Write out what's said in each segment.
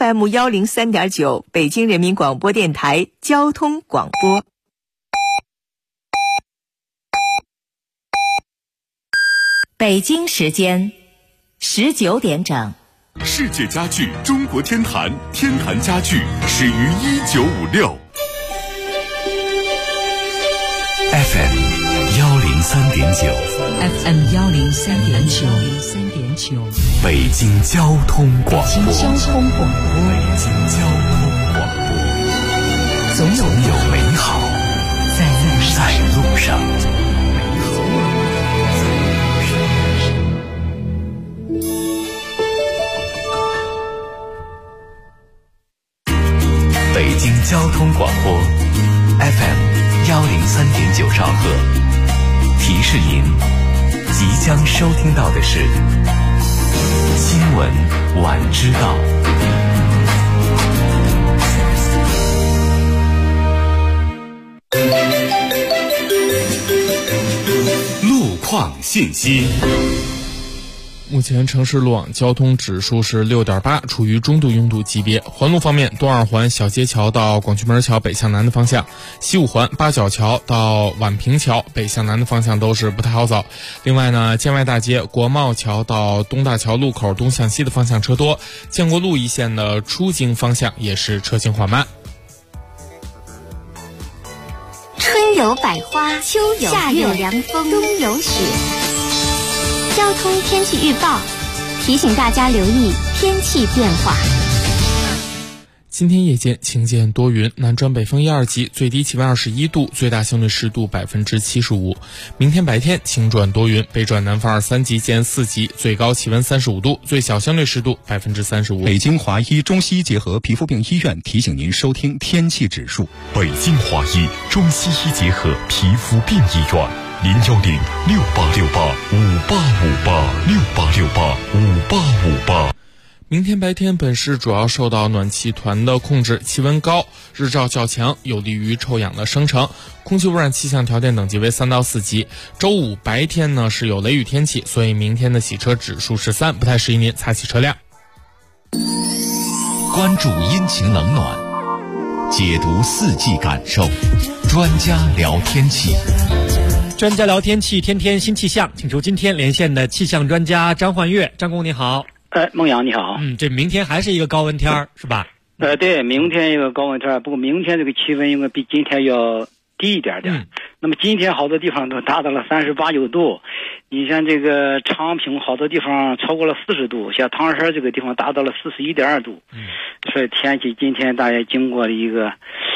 FM103.9，北京人民广播电台交通广播。北京时间19点整。 世界家具中国天坛，天坛家具始于1956。FM 103.9 FM 103.9， 北京交通广播。 北京交通广播， 总有美好在路上。北京交通广播 FM 103.9兆赫，提示您即将收听到的是新闻晚知道。路况信息。 目前城市路网交通指数是 6.8， 处于中度拥堵级别。环路方面，东二环小街桥到广渠门桥北向南的方向，西五环八角桥到宛平桥北向南的方向都是不太好走。另外呢，建外大街国贸桥到东大桥路口东向西的方向车多，建国路一线的出京方向也是车行缓慢。 春有百花，秋有夏有凉风，冬有雪。交通天气预报提醒大家留意天气变化。 今天夜间晴间多云，南转北风1、2级，最低气温21度，最大相对湿度75%。明天白天晴转多云，北转南风2、3级见4级，最高气温35度，最小相对湿度35%。 北京华医中西医结合皮肤病医院提醒您收听天气指数。 北京华医中西医结合皮肤病医院，0106868586858 明天白天本市主要受到暖气团的控制，气温高，日照较强，有利于臭氧的生成，空气污染气象条件等级为3到4级。周五白天呢是有雷雨天气，所以明天的洗车指数是3，不太适宜您擦洗车辆。 关注阴晴冷暖，解读四季感受，专家聊天气。 专家聊天气，天天新气象，请出今天连线的气象专家张焕月。张工你好。 孟阳你好。 这明天还是一个高温天是吧？ 对，明天一个高温天，不过明天这个气温应该比今天要低一点点。那么今天好多地方都达到了38、9度，你像这个昌平好多地方超过了40度，像唐山这个地方达到了41.2度。所以天气今天大概经过了一个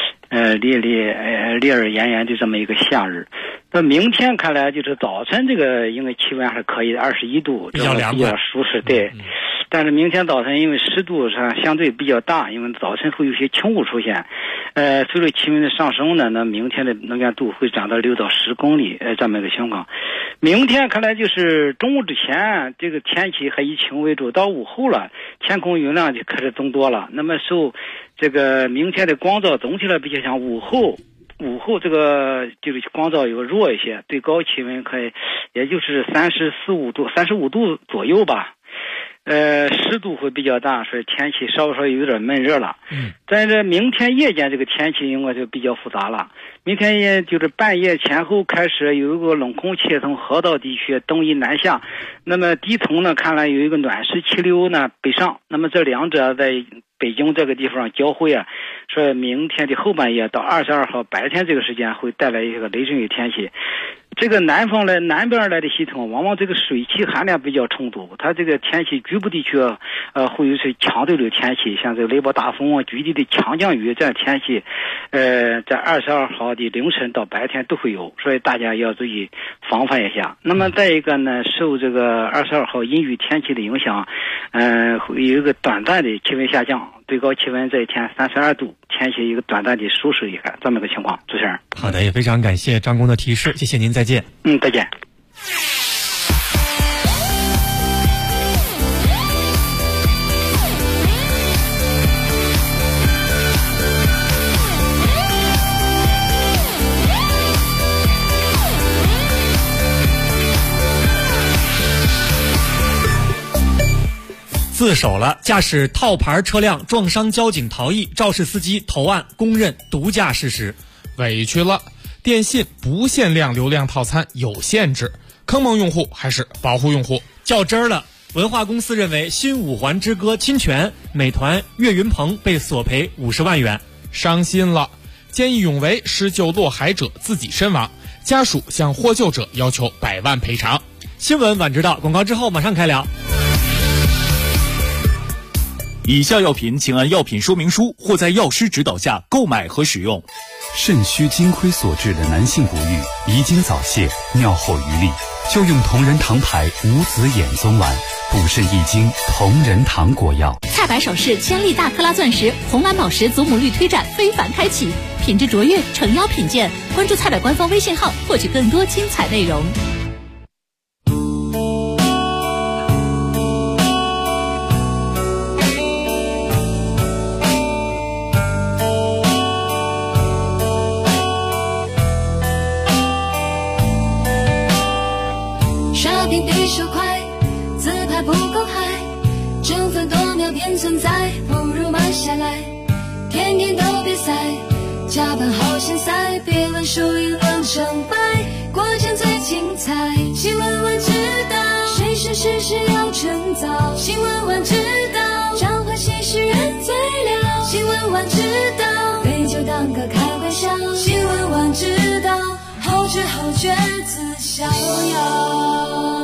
烈日炎炎的这么一个夏日。那明天看来就是早晨这个应该气温还是可以的，21度， 比较凉快， 比较舒适。对。但是明天早晨因为湿度上相对比较大，因为早晨会有些轻雾出现，随着气温的上升呢，那明天的能见度会涨到6到10公里，这么一个情况。明天看来就是中午之前这个天气还以晴为主，到午后了，天空云量就开始增多了。那么受这个明天的光照总体来比较像午后这个就是光照有弱一些，最高气温可以也就是35度左右吧。湿度会比较大，所以天气稍稍有点闷热了。但是明天夜间这个天气应该就比较复杂了。明天也就是半夜前后开始有一个冷空气从河道地区东移南下，那么低层呢看来有一个暖湿气流呢北上，那么这两者在北京这个地方交汇啊，所以明天的后半夜到22号白天这个时间会带来一个雷阵雨天气。这个南边来的系统往往这个水汽含量比较充足，它这个天气局部地区会有些强对流天气，像这个雷暴大风局地的强降雨这样天气在22号的凌晨到白天都会有，所以大家要注意防范一下。那么再一个呢，受这个22号阴雨天气的影响，会有一个短暂的气温下降，最高气温这一天32度，天气一个短暂的舒适一下，这么个情况。主持人， 好的，也非常感谢张工的提示，谢谢您，再见。 再见。 自自首了，驾驶套牌车辆撞伤交警逃逸，肇事司机投案公认毒驾事实。 委屈了，电信不限量流量套餐有限制，坑蒙用户还是保护用户？ 较真儿了，文化公司认为新五环之歌侵权，美团岳云鹏被索赔50万元。 伤心了，见义勇为施救落海者自己身亡，家属向获救者要求100万赔偿。 新闻晚知道，广告之后马上开聊。 以下药品请按药品说明书或在药师指导下购买和使用。 肾虚金亏所致的男性不育、遗精早泄、尿后余力，就用同仁堂牌无籽眼棕丸，补肾益精同仁堂果药。 菜百首饰千利大克拉钻石红蓝宝石祖母绿推展非凡开启，品质卓越，诚邀品鉴。关注菜百官方微信号，获取更多精彩内容。 比手快，自拍不够嗨，争分夺秒便存在，不如慢下来，天天都比赛，加班好现塞，别问输赢论成败，过程最精彩。新闻晚知道，谁是事实要趁早，新闻晚知道，彰化新诗人最了，新闻晚知道，杯酒当歌开玩笑，新闻晚知道，后知后觉自逍遥。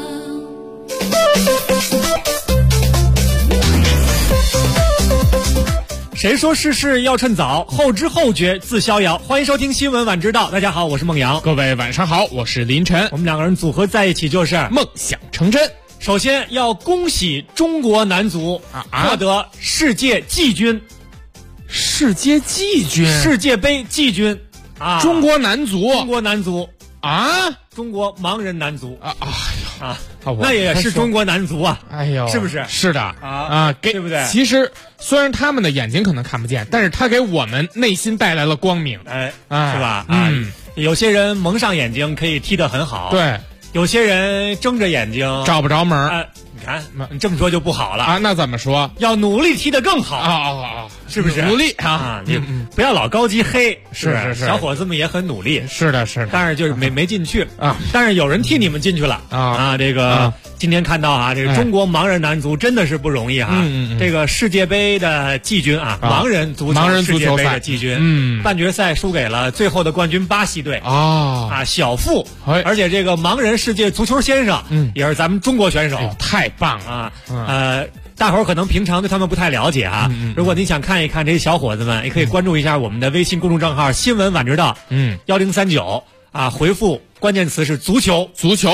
谁说事事要趁早，后知后觉自逍遥。欢迎收听新闻晚知道，大家好，我是孟阳。 各位晚上好，我是林晨。 我们两个人组合在一起就是梦想成真。 首先要恭喜中国男足获得世界季军， 世界季军， 世界杯季军啊！ 中国男足啊， 中国盲人男足啊！哎呦啊！那也是中国男足啊！ 哎呦， 是不是？ 是的对不对？ 其实虽然他们的眼睛可能看不见，但是他给我们内心带来了光明， 是吧？有些人蒙上眼睛可以踢得很好， 对； 有些人睁着眼睛找不着门。 你看，你这么说就不好了啊！那怎么说？ 要努力踢得更好是不是？ 努力啊！ 你不要老高级黑， 是小伙子们也很努力， 是的， 但是就是没进去啊。但是有人替你们进去了啊！这个今天看到啊，这个中国盲人男足真的是不容易啊！这个世界杯的季军啊，盲人足球杯的季军，半决赛输给了最后的冠军巴西队小负，而且这个盲人世界足球先生也是咱们中国选手， 太棒了啊！大伙儿可能平常对他们不太了解哈，如果你想看一看这些小伙子们，也可以关注一下我们的微信公众账号新闻晚知道，1039回复关键词是足球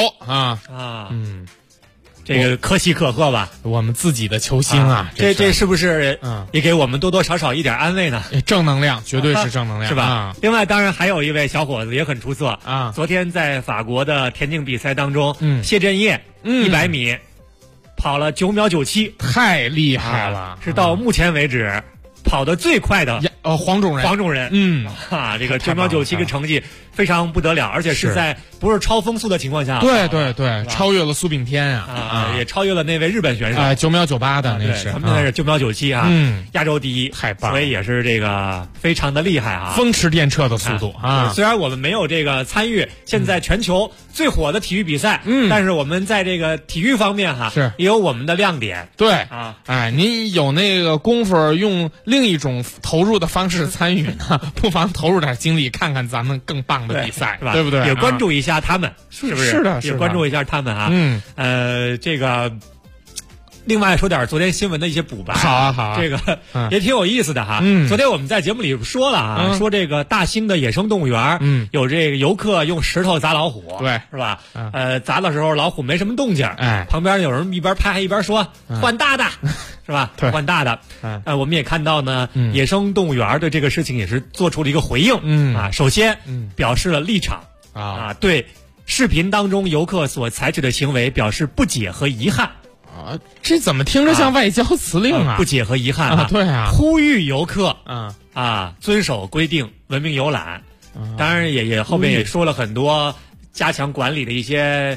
这个可喜可贺吧？ 我们自己的球星这是不是也给我们多多少少一点安慰呢？ 正能量，绝对是正能量， 是吧？另外，当然还有一位小伙子也很出色啊！ 昨天在法国的田径比赛当中，谢震业100米跑了9秒97， 太厉害了， 是到目前为止跑得最快的黄种人， 这个9秒97个成绩非常不得了，而且是在不是超风速的情况下， 对，超越了苏炳添也超越了那位日本选手 ，9秒98的那是， 他们那是9秒97亚洲第一， 太棒， 所以也是这个非常的厉害啊， 风驰电掣的速度虽然我们没有这个参与现在全球最火的体育比赛，但是我们在这个体育方面是也有我们的亮点， 对您有那个功夫用另一种投入的方式参与呢，不妨投入点精力看看咱们更棒的比赛， 是吧？ 对不对？ 也关注一下他们，是不是？ 是的， 也关注一下他们这个。另外说点昨天新闻的一些补白， 好， 这个也挺有意思的哈。昨天我们在节目里说了说这个大兴的野生动物园，有这个游客用石头砸老虎， 对， 是吧？砸的时候老虎没什么动静，旁边有人一边拍一边说换大的，是吧？换大的。我们也看到呢，野生动物园对这个事情也是做出了一个回应，首先表示了立场对视频当中游客所采取的行为表示不解和遗憾。 这怎么听着像外交辞令啊？ 不解和遗憾对呼吁游客遵守规定，文明游览。当然也后面也说了很多加强管理的一些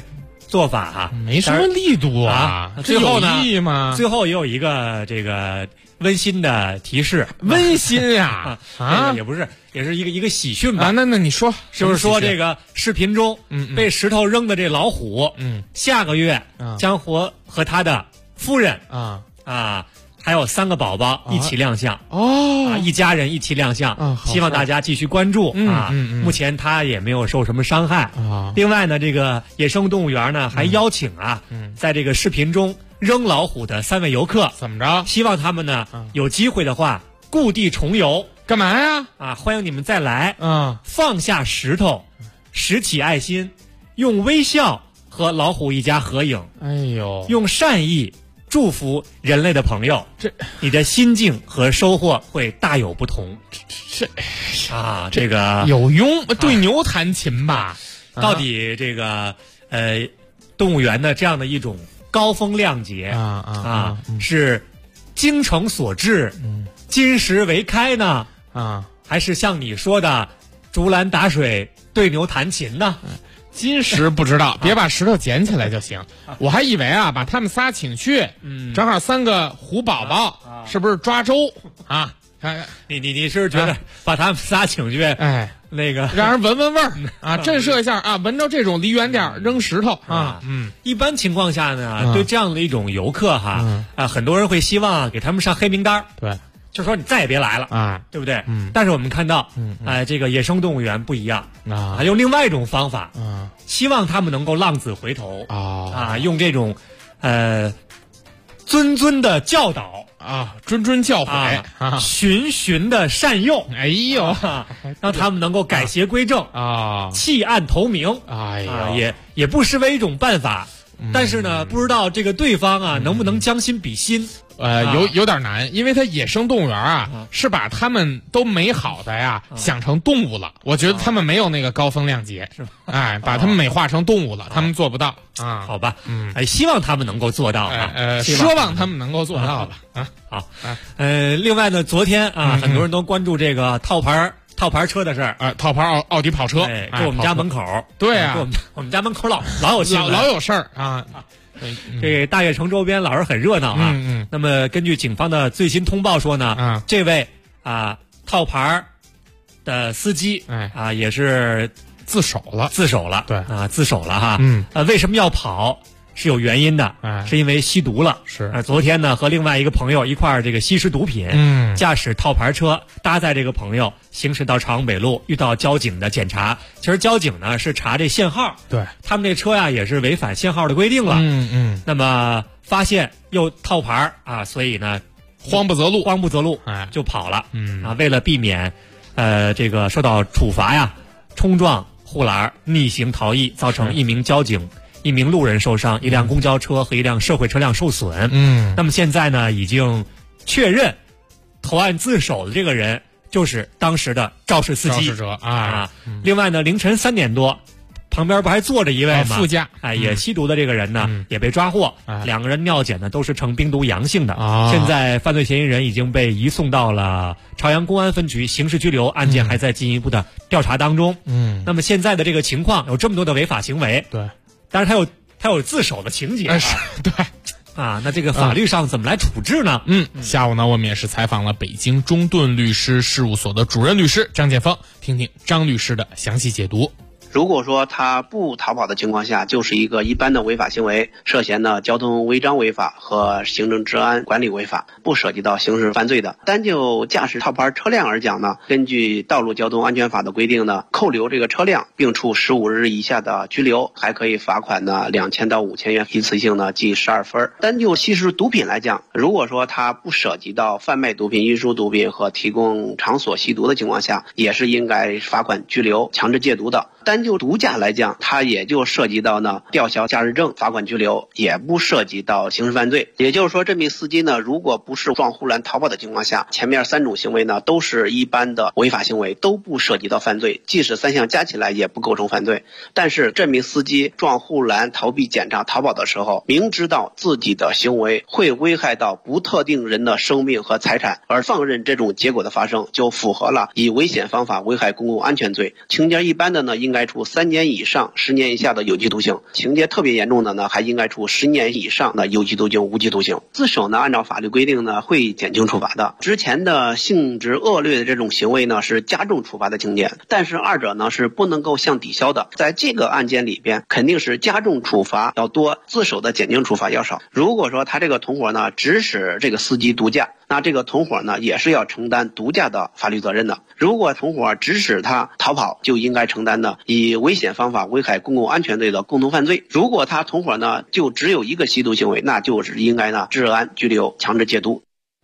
做法哈， 没什么力度啊。 最后呢， 最后也有一个这个温馨的提示， 温馨呀也不是，也是一个喜讯吧。 那你说， 就是说这个视频中被石头扔的这老虎，下个月将和他的夫人还有3个宝宝一起亮相一家人一起亮相，希望大家继续关注目前他也没有受什么伤害另外呢，这个野生动物园呢还邀请在这个视频中扔老虎的3位游客， 怎么着？ 希望他们呢有机会的话故地重游。 干嘛呀？ 欢迎你们再来放下石头，拾起爱心，用微笑和老虎一家合影。 哎呦， 用善意祝福人类的朋友，你的心境和收获会大有不同。这个有用，对牛弹琴吧？ 到底这个动物园的这样的一种高风亮节是精诚所至，金石为开呢？还是像你说的竹篮打水对牛弹琴呢？ 金石不知道，别把石头捡起来就行。我还以为把他们仨请去，正好3个虎宝宝，是不是抓周啊？ 你是觉得把他们仨请去，那个让人闻闻味儿震慑一下闻着这种离远点扔石头一般情况下呢，对这样的一种游客很多人会希望给他们上黑名单。 对。 就说你再也别来了对不对？但是我们看到这个野生动物园不一样用另外一种方法希望他们能够浪子回头用这种谆的教导谆教诲循的善诱， 哎呦让他们能够改邪归正弃暗投明，也不失为一种办法。但是呢，不知道这个对方能不能将心比心。 有点难，因为它野生动物园是把他们都美好的想成动物了。我觉得他们没有那个高风亮节， 是吧？ 把他们美化成动物了，他们做不到好吧，希望他们能够做到奢望他们能够做到吧好另外呢，昨天很多人都关注这个套牌车的事儿套牌奥迪跑车就我们家门口对我们家门口老有新闻老有事儿这大悦城周边老是很热闹那么根据警方的最新通报说呢这位套牌的司机也是自首了对自首了为什么要跑是有原因的是因为吸毒了是昨天呢和另外一个朋友一块儿这个吸食毒品驾驶套牌车搭载这个朋友行驶到朝阳北路遇到交警的检查其实交警呢是查这限号对他们这车也是违反限号的规定了那么发现又套牌所以呢慌不择路就跑了为了避免这个受到处罚冲撞护栏逆行逃逸造成1名交警1名路人受伤，1辆公交车和1辆社会车辆受损。那么现在呢，已经确认投案自首的这个人就是当时的肇事司机。 肇事者另外呢，凌晨3点多，旁边不还坐着一位吗？ 副驾也吸毒的这个人呢，也被抓获。2个人尿检呢都是呈冰毒阳性的。现在犯罪嫌疑人已经被移送到了朝阳公安分局刑事拘留，案件还在进一步的调查当中。那么现在的这个情况有这么多的违法行为。 对。 但是他有自首的情节对那这个法律上怎么来处置呢？ 下午呢，我们也是采访了北京中盾律师事务所的主任律师张建峰，听听张律师的详细解读。 如果说他不逃跑的情况下，就是一个一般的违法行为，涉嫌呢交通违章违法和行政治安管理违法，不涉及到刑事犯罪的。单就驾驶套牌车辆而讲呢，根据道路交通安全法的规定呢，扣留这个车辆并处15日以下的拘留，还可以罚款呢2000到5000元，一次性呢记12分。单就吸食毒品来讲，如果说他不涉及到贩卖毒品、运输毒品和提供场所吸毒的情况下，也是应该罚款拘留、强制戒毒的。单就毒驾来讲，它也就涉及到呢吊销驾驶证、罚款拘留，也不涉及到刑事犯罪。也就是说，这名司机呢，如果不是撞护栏逃跑的情况下，前面3种行为呢都是一般的违法行为，都不涉及到犯罪，即使3项加起来也不构成犯罪。但是这名司机撞护栏逃避检查逃跑的时候，明知道自己的行为会危害到不特定人的生命和财产，而放任这种结果的发生，就符合了以危险方法危害公共安全罪。情节一般的呢，应该处处3年以上10年以下的有期徒刑，情节特别严重的呢，还应该处10年以上的有期徒刑、无期徒刑。自首呢，按照法律规定呢，会减轻处罚的。之前的性质恶劣的这种行为呢，是加重处罚的情节，但是二者呢是不能够相抵消的。在这个案件里边，肯定是加重处罚要多，自首的减轻处罚要少。如果说他这个同伙呢指使这个司机毒驾，那这个同伙呢也是要承担毒驾的法律责任的。如果同伙指使他逃跑，就应该承担的以危险方法危害公共安全罪的共同犯罪。如果他同伙呢就只有一个吸毒行为，那就是应该呢治安、拘留、强制戒毒。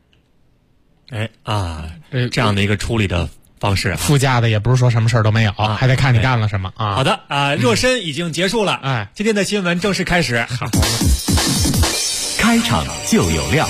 这样的一个处理的方式， 副驾的也不是说什么事儿都没有，还得看你干了什么啊。 好的热身已经结束了，今天的新闻正式开始。好， 开场就有料。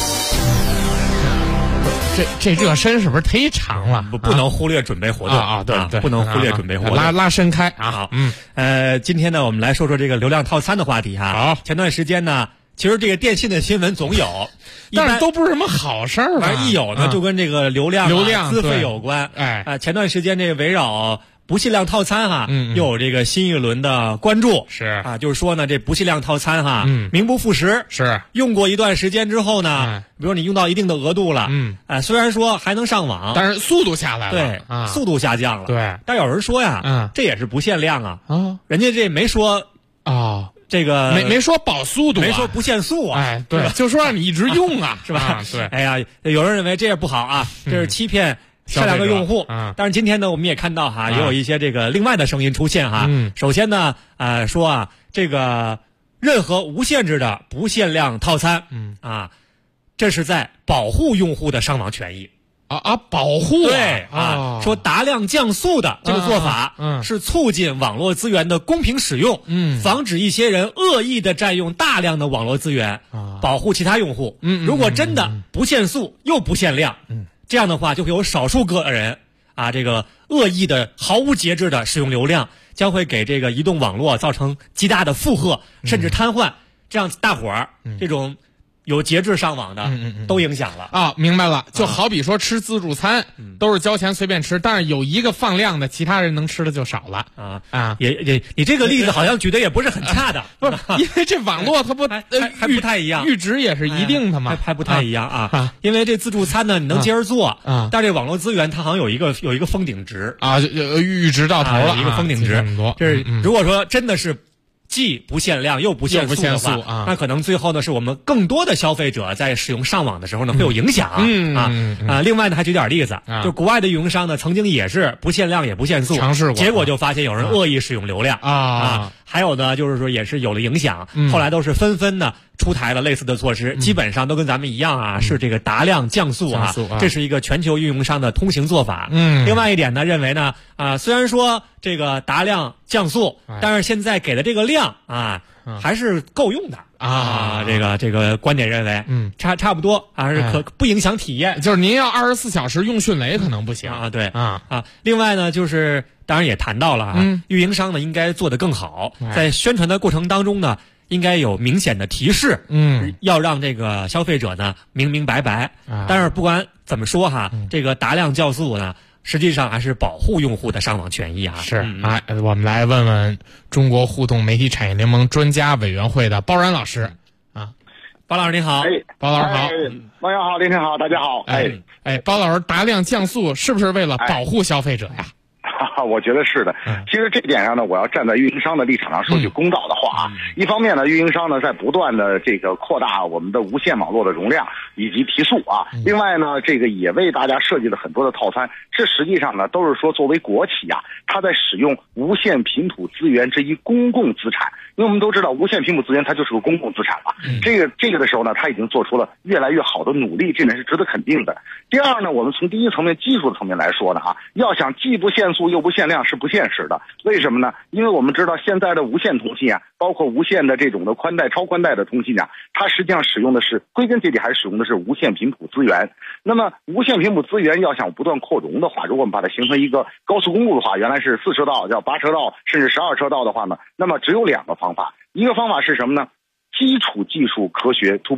这热身是不是忒长了？ 不能忽略准备活动对， 不能忽略准备活动， 拉伸开啊。好，今天呢，我们来说说这个流量套餐的话题哈。 好， 前段时间呢，其实这个电信的新闻总有， 但是都不是什么好事儿， 反正一有呢，就跟这个流量资费有关。前段时间这围绕不限量套餐又有这个新一轮的关注。 是就是说呢，这不限量套餐名不副实。 是用过一段时间之后呢，比如你用到一定的额度了，虽然说还能上网， 但是速度下来了， 对，速度下降了。 对， 但有人说呀，这也是不限量啊，人家这没说这个没说保速度， 没说不限速啊， 对，就说让你一直用啊， 是吧？ 对， 哎呀，有人认为这也不好啊，这是欺骗善良的用户。但是今天呢，我们也看到也有一些这个另外的声音出现首先呢，说这个任何无限制的不限量套餐，这是在保护用户的上网权益。 保护对说达量降速的这个做法是促进网络资源的公平使用，防止一些人恶意的占用大量的网络资源，保护其他用户。如果真的不限速又不限量，这样的话就会有少数个人这个恶意的毫无节制的使用流量，将会给这个移动网络造成极大的负荷，甚至瘫痪。这样大伙儿这种有节制上网的都影响了明白了。就好比说吃自助餐，都是交钱随便吃，但是有一个放量的，其他人能吃的就少了你这个例子好像举的也不是很恰当， 不是因为这网络它不还不太一样， 阈值也是一定的嘛， 还不太一样因为这自助餐呢你能接着做但是这网络资源它好像有一个封顶值阈值到头了， 一个封顶值，就是如果说真的是既不限量又不限速的话，那可能最后呢是我们更多的消费者在使用上网的时候呢会有影响另外呢还举点例子，就国外的运营商呢曾经也是不限量也不限速尝试过， 结果就发现有人恶意使用流量还有呢就是说也是有了影响，后来都是纷纷呢出台了类似的措施，基本上都跟咱们一样是这个达量降速这是一个全球运营商的通行做法。另外一点呢，认为呢虽然说这个达量降速，但是现在给的这个量还是够用的这个观点认为差不多是不影响体验， 就是您要24小时用迅雷可能不行对另外呢就是当然也谈到了运营商呢应该做得更好，在宣传的过程当中呢应该有明显的提示要让这个消费者呢明明白白但是不管怎么说这个达量降速呢实际上还是保护用户的上网权益是我们来问问中国互动媒体产业联盟专家委员会的包然老师包老师您好。 包老师好。 王阳好，林晨好，大家好。 包老师，达量降速是不是为了保护消费者呀？ 我觉得是的。其实这点上呢，我要站在运营商的立场上说句公道的话一方面呢，运营商呢在不断的这个扩大我们的无线网络的容量以及提速另外呢，这个也为大家设计了很多的套餐，这实际上呢都是说作为国企它在使用无线频谱资源这一公共资产，因为我们都知道无线频谱资源它就是个公共资产了这个的时候呢，它已经做出了越来越好的努力，这点是值得肯定的。第二呢，我们从第一层面技术的层面来说呢要想既不限速又不限量是不现实的。为什么呢？因为我们知道现在的无线通信包括无线的这种的宽带、超宽带的通信它实际上使用的是归根结底还是使用的是无线频谱资源。那么无线频谱资源要想不断扩容的话，如果我们把它形成一个高速公路的话，原来是4车道叫8车道甚至12车道的话呢，那么只有2个方法。一个方法是什么呢？基础技术科学突破。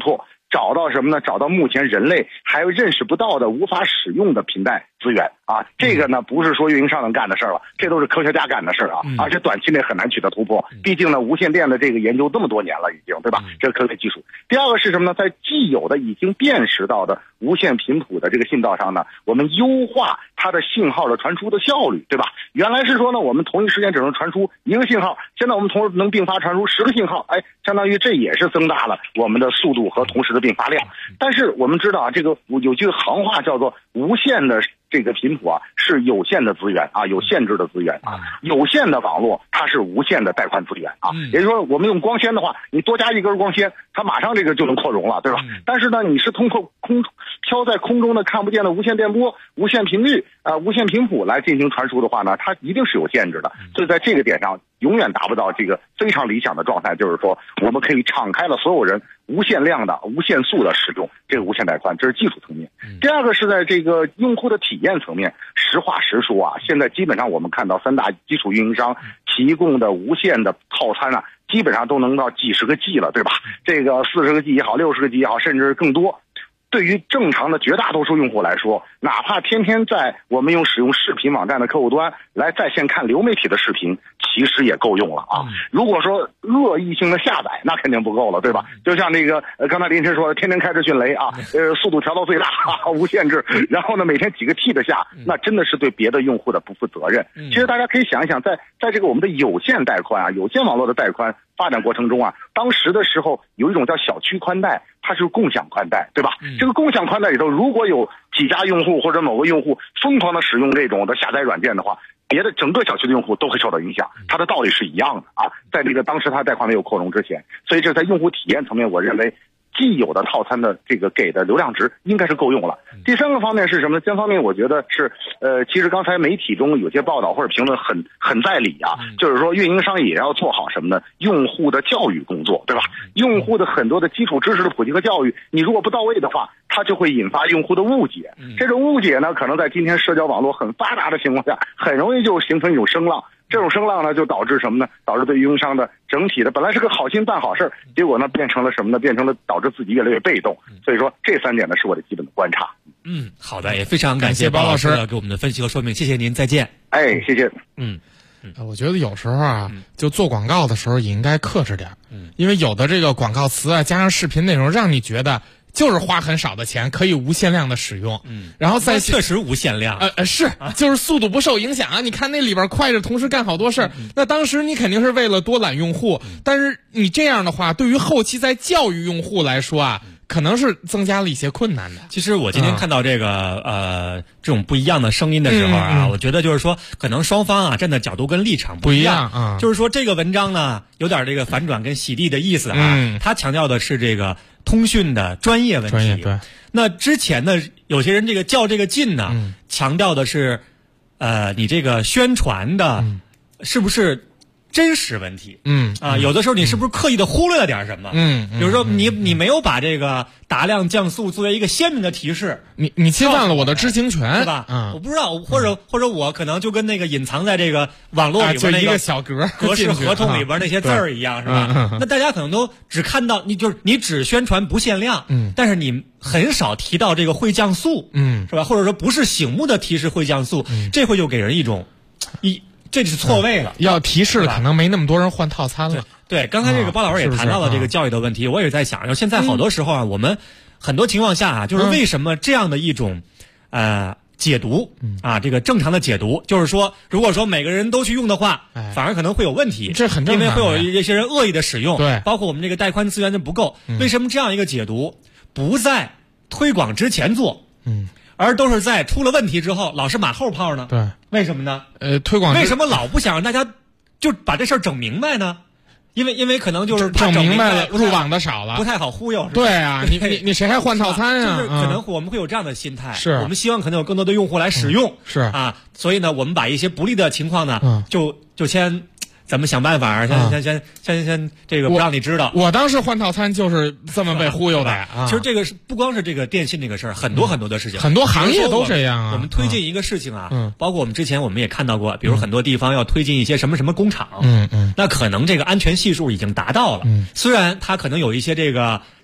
找到什么呢？找到目前人类还认识不到的、无法使用的频带资源啊！这个呢，不是说运营商能干的事儿了，这都是科学家干的事儿啊！而且短期内很难取得突破。毕竟呢，无线电的这个研究这么多年了，已经对吧？这个科学技术。第二个是什么呢？在既有的已经辨识到的无线频谱的这个信道上呢，我们优化它的信号的传输的效率，对吧？原来是说呢，我们同一时间只能传输1个信号，现在我们同时能并发传输10个信号，相当于这也是增大了我们的速度和同时的并发量。但是我们知道啊，这个有句行话叫做无线的这个频谱啊是有限的资源啊，有限制的资源啊，有限的网络它是无限的带宽资源啊。也就是说，我们用光纤的话，你多加1根光纤，它马上这个就能扩容了，对吧？但是呢，你是通过飘在空中的看不见的无线电波、无线频率无线频谱来进行传输的话呢，它一定是有限制的。所以在这个点上，永远达不到这个非常理想的状态，就是说我们可以敞开了所有人无限量的、无限速的使用这个无线带宽，这是技术层面。第二个是在这个用户的体验层面，实话实说啊，现在基本上我们看到3大基础运营商提供的无线的套餐啊，基本上都能到几十个 G 了，对吧？这个40个 G 也好，60个 G 也好，甚至更多。对于正常的绝大多数用户来说，哪怕天天在我们使用视频网站的客户端来在线看流媒体的视频，其实也够用了啊。如果说恶意性的下载，那肯定不够了，对吧？就像那个刚才林晨说的，天天开着迅雷啊，速度调到最大无限制，然后呢每天几个 T 的下，那真的是对别的用户的不负责任。其实大家可以想一想，在这个我们的有线带宽啊，有线网络的带宽发展过程中啊，当时的时候有一种叫小区宽带，它是共享宽带，对吧？这个共享宽带里头，如果有几家用户或者某个用户疯狂的使用这种的下载软件的话，别的整个小区的用户都会受到影响，它的道理是一样的啊。在这个当时它带宽没有扩容之前，所以这在用户体验层面，我认为既有的套餐的这个给的流量值应该是够用了。第三个方面是什么呢？第三方面我觉得是其实刚才媒体中有些报道或者评论很在理啊，就是说运营商也要做好什么呢？用户的教育工作，对吧？用户的很多的基础知识的普及和教育，你如果不到位的话，它就会引发用户的误解。这种误解呢，可能在今天社交网络很发达的情况下，很容易就形成一种声浪。这种声浪呢，就导致什么呢？导致对运营商的整体的本来是个好心办好事，结果呢变成了什么呢？变成了导致自己越来越被动。所以说这3点呢是我的基本的观察。 好的，也非常感谢包老师给我们的分析和说明，谢谢您，再见。 谢谢。 我觉得有时候啊，就做广告的时候也应该克制点，因为有的这个广告词啊，加上视频内容，让你觉得就是花很少的钱可以无限量的使用，然后再确实无限量， 就是速度不受影响啊！你看那里边快着同时干好多事儿，那当时你肯定是为了多揽用户，但是你这样的话，对于后期在教育用户来说啊，可能是增加了一些困难的。 其实我今天看到这个这种不一样的声音的时候啊，我觉得就是说，可能双方啊站的角度跟立场不一样啊。就是说这个文章呢，有点这个反转跟洗地的意思啊。他强调的是这个通讯的专业问题。 对。 那之前呢，有些人这个较这个劲呢，强调的是你这个宣传的是不是真实问题，有的时候你是不是刻意的忽略了点什么？比如说你没有把这个打量降速作为一个鲜明的提示， 你侵犯了我的知情权， 是吧？我不知道，或者我可能就跟那个隐藏在这个网络里边那个小格式合同里边那些字儿一样，是吧？那大家可能都只看到你只宣传不限量，但是你很少提到这个会降速，是吧？或者说不是醒目的提示会降速，这会就给人一种这是错位了， 要提示了，可能没那么多人换套餐了。 对，刚才这个包老师也谈到了这个教育的问题，我也在想，现在好多时候啊，我们很多情况下啊，就是为什么这样的一种解读啊，这个正常的解读，就是说，如果说每个人都去用的话，反而可能会有问题， 这很正常， 因为会有一些人恶意的使用， 对， 包括我们这个带宽资源就不够。为什么这样一个解读不在推广之前做？而都是在出了问题之后，老是马后炮呢？ 对， 为什么呢？ 推广为什么老不想让大家就把这事儿整明白呢？因为可能就是整明白了， 入网的少了， 不太好忽悠。 对啊，你谁还换套餐啊？ 就是可能我们会有这样的心态， 是我们希望可能有更多的用户来使用， 是啊，所以呢，我们把一些不利的情况呢，就先。咱们想办法，先这个不让你知道。 我当时换套餐就是这么被忽悠的呀。 其实这个是不光是这个电信这个事儿，很多的事情， 很多行业都这样啊。 我们推进一个事情啊，包括我们之前我们也看到过，比如很多地方要推进一些什么工厂，那可能这个安全系数已经达到了，虽然它可能有一些这个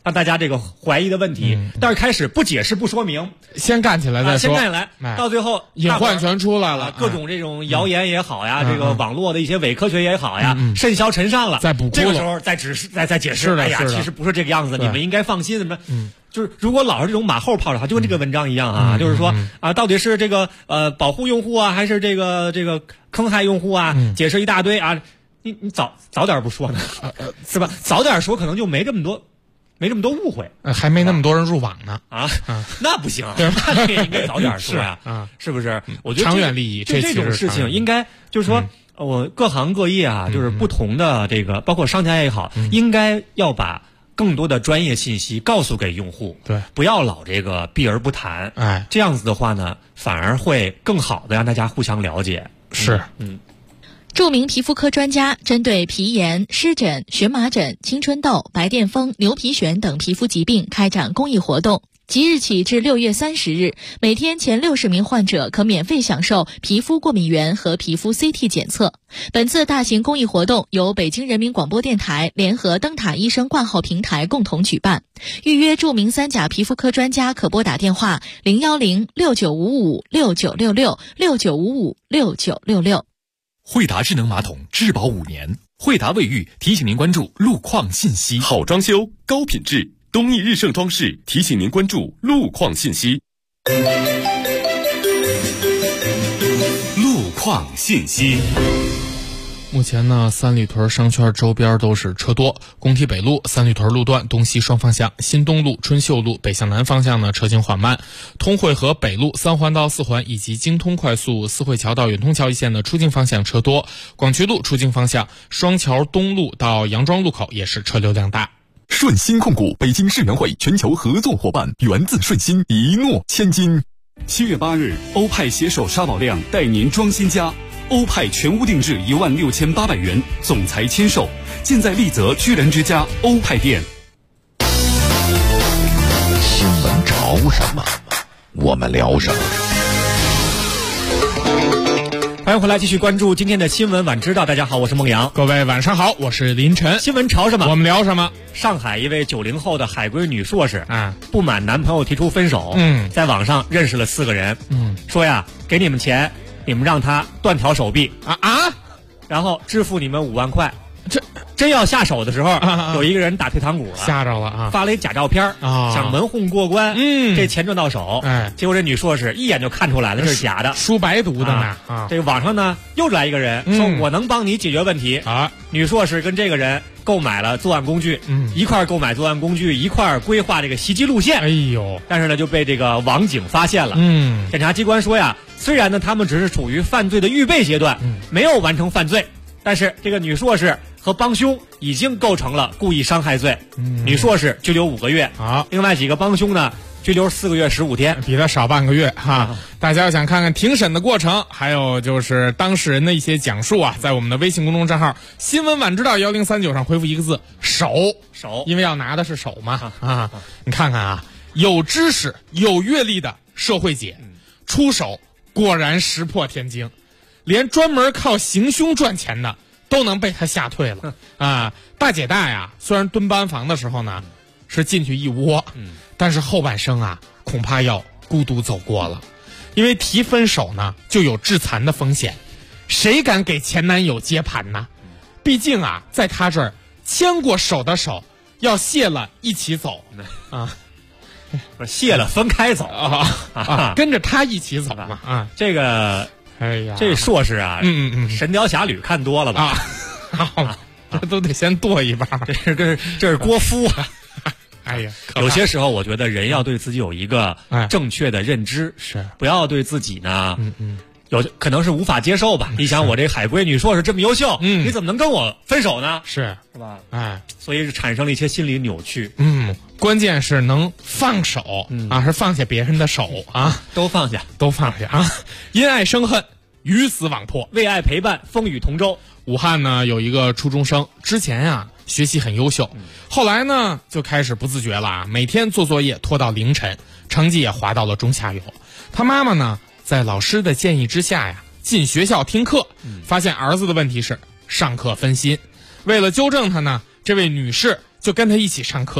让大家这个怀疑的问题，但是开始不解释不说明， 先干起来再说， 先干起来，到最后隐患全出来了， 各种这种谣言也好呀，这个网络的一些伪科学也好呀，甚嚣尘上了， 再补这个时候再解释，哎呀，其实不是这个样子，你们应该放心，怎么着？就是如果老是这种马后炮的话，就跟这个文章一样啊，就是说到底是这个保护用户啊，还是这个坑害用户啊？解释一大堆啊，你早点不说呢，是吧？早点说可能就没这么多误会， 还没那么多人入网呢那不行，那应该早点说呀，是不是？我觉得长远利益， 这种事情应该就是说，我各行各业啊，就是不同的这个，包括商家也好，应该要把更多的专业信息告诉给用户， 对， 不要老这个避而不谈，这样子的话呢，反而会更好的让大家互相了解。 是， 著名皮肤科专家针对皮炎、湿疹、荨麻疹、青春痘、白癜风、牛皮癣等皮肤疾病开展公益活动。即日起至6月30日，每天前60名患者可免费享受皮肤过敏原和皮肤 CT 检测。本次大型公益活动由北京人民广播电台联合灯塔医生挂号平台共同举办。预约著名3甲皮肤科专家可拨打电话010-6955-6966，6955-6966。 惠达智能马桶质保5年，惠达卫浴提醒您关注路况信息。 好装修，高品质，东益日盛装饰提醒您关注路况信息。 路况信息。 目前呢，三里屯商圈周边都是车多，工体北路、三里屯路段东西双方向、新东路、春秀路北向南方向呢车行缓慢，通惠河北路3环到4环以及京通快速四惠桥到远通桥一线的出境方向车多，广渠路出境方向双桥东路到杨庄路口也是车流量大。 顺鑫控股北京世园会全球合作伙伴，源自顺鑫，一诺千金。 7月8日，欧派携手沙宝亮带您装新家。欧派全屋定制16800元，总裁签售，尽在丽泽居然之家欧派店。 新闻潮什么，我们聊什么。 欢迎回来，继续关注今天的新闻晚知道。大家好，我是孟阳。 各位晚上好，我是林晨。 新闻潮什么， 我们聊什么？ 上海一位90后的海归女硕士不满男朋友提出分手，在网上认识了4个人，说呀，给你们钱，你们让他断条手臂然后支付你们5万块。这真要下手的时候，有一个人打退堂鼓了， 吓着了啊！ 发了一假照片想门户过关，这钱赚到手，结果这女硕士一眼就看出来了，这是假的， 书白读的呢。 这个网上呢又来一个人说，我能帮你解决问题女硕士跟这个人购买了作案工具，一块购买作案工具，一块规划这个袭击路线。 哎呦！ 但是呢，就被这个网警发现了。检察机关说呀，虽然呢他们只是处于犯罪的预备阶段，没有完成犯罪，但是这个女硕士和帮凶已经构成了故意伤害罪。女硕士拘留5个月，另外几个帮凶呢拘留4个月15天， 比他少半个月哈。大家要想看看庭审的过程，还有就是当事人的一些讲述啊，在我们的微信公众账号新闻晚知道1039上回复一个字手，因为要拿的是手嘛你看看啊，有知识有阅历的社会姐出手果然石破天惊，连专门靠行凶赚钱的都能被他吓退了大姐大呀，虽然蹲班房的时候呢是进去一窝，但是后半生啊恐怕要孤独走过了，因为提分手呢就有致残的风险，谁敢给前男友接盘呢？毕竟啊，在他这儿牵过手的手要卸了一起走卸了分开走跟着他一起走嘛这个哎呀， 这硕士啊，神雕侠侣看多了吧这都得先剁一把， 这是郭夫哎呀， 有些时候我觉得人要对自己有一个正确的认知， 是不要对自己呢有可能是无法接受吧。你想我这海归女硕士这么优秀，你怎么能跟我分手呢？ 是吧？ 所以产生了一些心理扭曲。 关键是能放手是放下别人的手都放下因爱生恨，鱼死网破， 为爱陪伴，风雨同舟。 武汉呢有一个初中生，之前学习很优秀，后来呢就开始不自觉了每天做作业拖到凌晨，成绩也滑到了中下游。他妈妈呢在老师的建议之下进学校听课，发现儿子的问题是上课分心。为了纠正他呢，这位女士就跟他一起上课，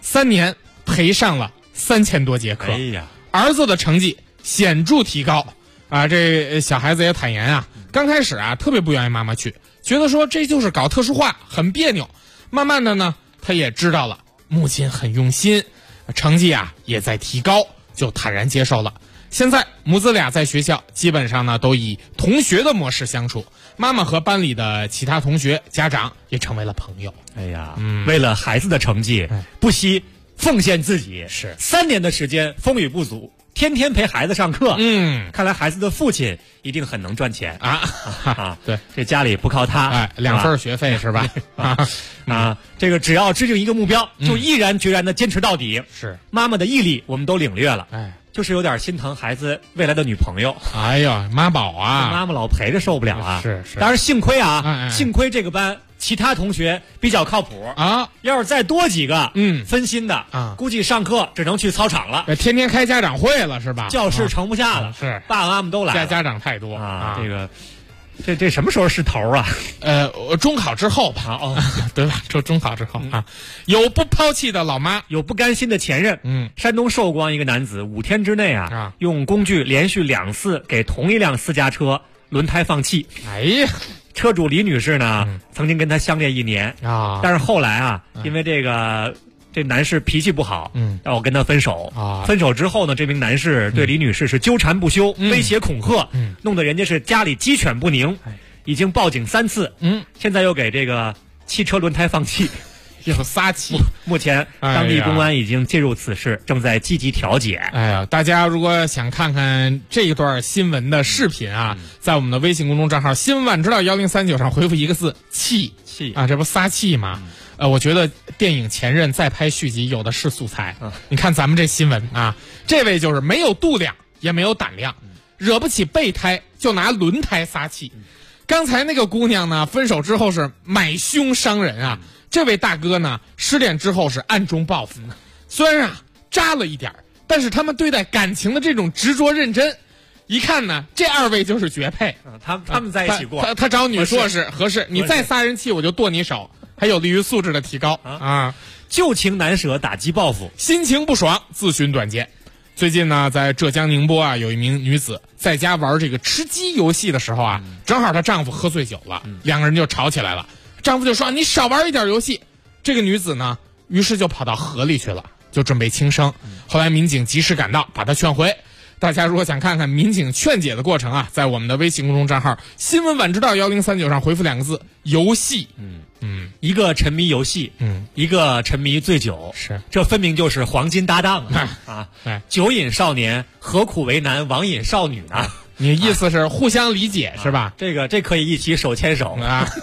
3年赔上了3000多节课。 哎呀， 儿子的成绩显著提高啊！这小孩子也坦言啊，刚开始啊特别不愿意妈妈去，觉得说这就是搞特殊化，很别扭。慢慢的呢，他也知道了母亲很用心，成绩啊也在提高，就坦然接受了。现在母子俩在学校基本上呢都以同学的模式相处，妈妈和班里的其他同学、家长也成为了朋友。 哎呀，为了孩子的成绩，不惜奉献自己， 是 3年的时间风雨不阻，天天陪孩子上课。看来孩子的父亲一定很能赚钱啊！ 对， 这家里不靠他 ，2份学费是吧？ 这个只要制定一个目标，就毅然决然的坚持到底。 是妈妈的毅力，我们都领略了。就是有点心疼孩子未来的女朋友。 哎呀，妈宝啊！ 妈妈老陪着受不了啊！ 是。 当然幸亏啊，幸亏这个班其他同学比较靠谱啊。 要是再多几个分心的啊，估计上课只能去操场了。 天天开家长会了是吧？ 教室盛不下了。 是， 爸爸妈妈都来了。 家长太多啊。这什么时候是头啊？ 中考之后吧。对吧？中考之后啊，有不抛弃的老妈， 有不甘心的前任。山东寿光一个男子5天之内用工具连续2次给同一辆私家车轮胎放气。 哎呀， 车主李女士呢，曾经跟他相恋1年啊， 但是后来因为这男士脾气不好，让我跟他分手啊。 分手之后呢，这名男士对李女士是纠缠不休，威胁恐吓，弄得人家是家里鸡犬不宁，已经报警3次，现在又给这个汽车轮胎放气， 有撒气。 目前当地公安已经介入此事，正在积极调解。 哎呀，大家如果想看看这一段新闻的视频啊，在我们的微信公众账号新闻晚知道1039上回复一个字气啊，这不撒气吗？我觉得电影《前任》再拍续集有的是素材。你看咱们这新闻啊，这位就是没有度量也没有胆量，惹不起备胎就拿轮胎撒气。刚才那个姑娘呢，分手之后是买凶伤人啊。这位大哥呢，失恋之后是暗中报复。虽然渣了一点，但是他们对待感情的这种执着认真，一看呢，这2位就是绝配。 他们在一起过， 他找女硕士合适，你再撒人气我就剁你手，还有利于素质的提高啊！ 旧情难舍，打击报复， 心情不爽，自寻短见。最近呢，在浙江宁波有一名女子在家玩这个吃鸡游戏的时候正好她丈夫喝醉酒了，2个人就吵起来了。丈夫就说：“你少玩一点游戏。”这个女子呢，于是就跑到河里去了，就准备轻生。后来民警及时赶到，把她劝回。大家如果想看看民警劝解的过程在我们的微信公众账号新闻晚知道1039上回复2个字游戏。 一个沉迷游戏，一个沉迷醉酒， 是， 这分明就是黄金搭档酒瘾少年何苦为难网瘾少女呢？ 你意思是互相理解是吧？ 这可以一起手牵手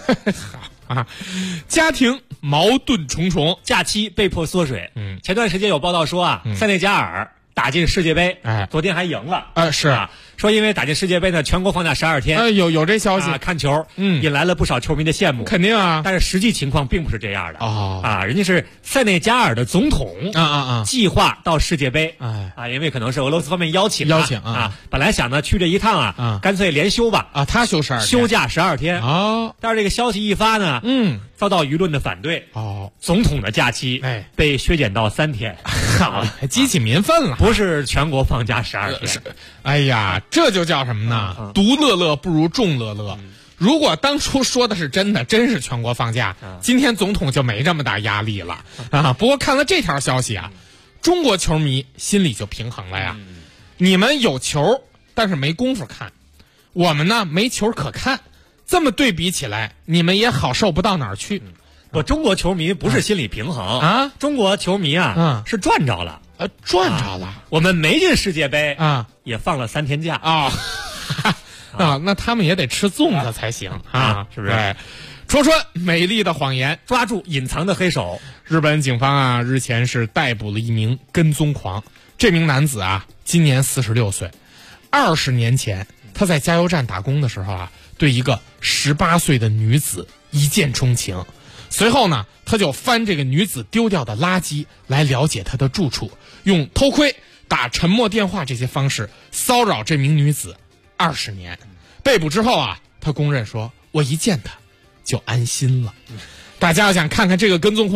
家庭矛盾重重， 假期被迫缩水。前段时间有报道说塞内加尔打进世界杯，昨天还赢了。 是说因为打进世界杯呢，全国放假12天。 有这消息看球，引来了不少球迷的羡慕。 肯定啊， 但是实际情况并不是这样的人家是塞内加尔的总统计划到世界杯，因为可能是俄罗斯方面邀请本来想呢去这一趟干脆连休吧他休12天， 休假12天但是这个消息一发呢，遭到舆论的反对总统的假期被削减到3天， 好，激起民愤了。 不是全国放假12天， 哎呀，这就叫什么呢？独乐乐不如众乐乐。如果当初说的是真的，真是全国放假，今天总统就没这么大压力了不过看了这条消息中国球迷心里就平衡了呀。你们有球，但是没功夫看；我们呢，没球可看。这么对比起来，你们也好受不到哪儿去。 中国球迷不是心理平衡中国球迷是赚着了。 赚着了， 我们没进世界杯也放了3天假那他们也得吃粽子才行是不是？ 戳穿美丽的谎言， 抓住隐藏的黑手。 日本警方日前是逮捕了一名跟踪狂。这名男子今年46岁，20年前他在加油站打工的时候对一个18岁的女子一见钟情。随后呢，他就翻这个女子丢掉的垃圾来了解她的住处，用偷窥、打沉默电话这些方式骚扰这名女子20年。被捕之后他公认说：“我一见她就安心了。”大家要想看看这个跟踪狂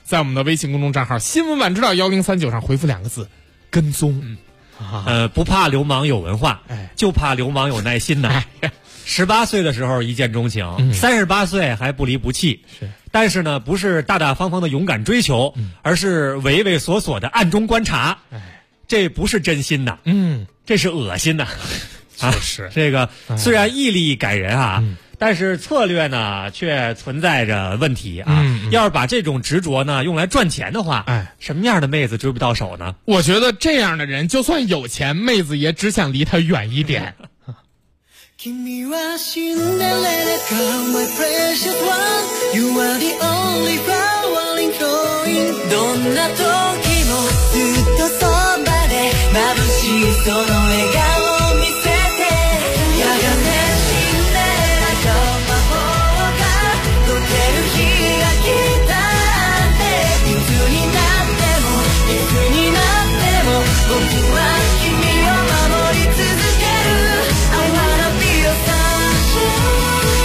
在我们的微信公众账号新闻晚知道1039上回复2个字跟踪。 不怕流氓有文化，就怕流氓有耐心呐。18岁的时候一见钟情，38岁还不离不弃。 是， 但是呢，不是大大方方的勇敢追求，而是畏畏缩缩的暗中观察。这不是真心呐，这是恶心呐。 就是这个虽然毅力感人啊，但是策略呢却存在着问题啊。要是把这种执着呢用来赚钱的话，什么样的妹子追不到手呢？ 我觉得这样的人就算有钱，妹子也只想离他远一点。 君はシンデレラ Girl, my precious one You are the only flowering flowing どんな時もずっとそばで眩しいその笑顔を見せてやがてシンデレラの魔法が解ける日が来たっていつになってもいつになっても僕は君を守り続けるI wanna be your sunshine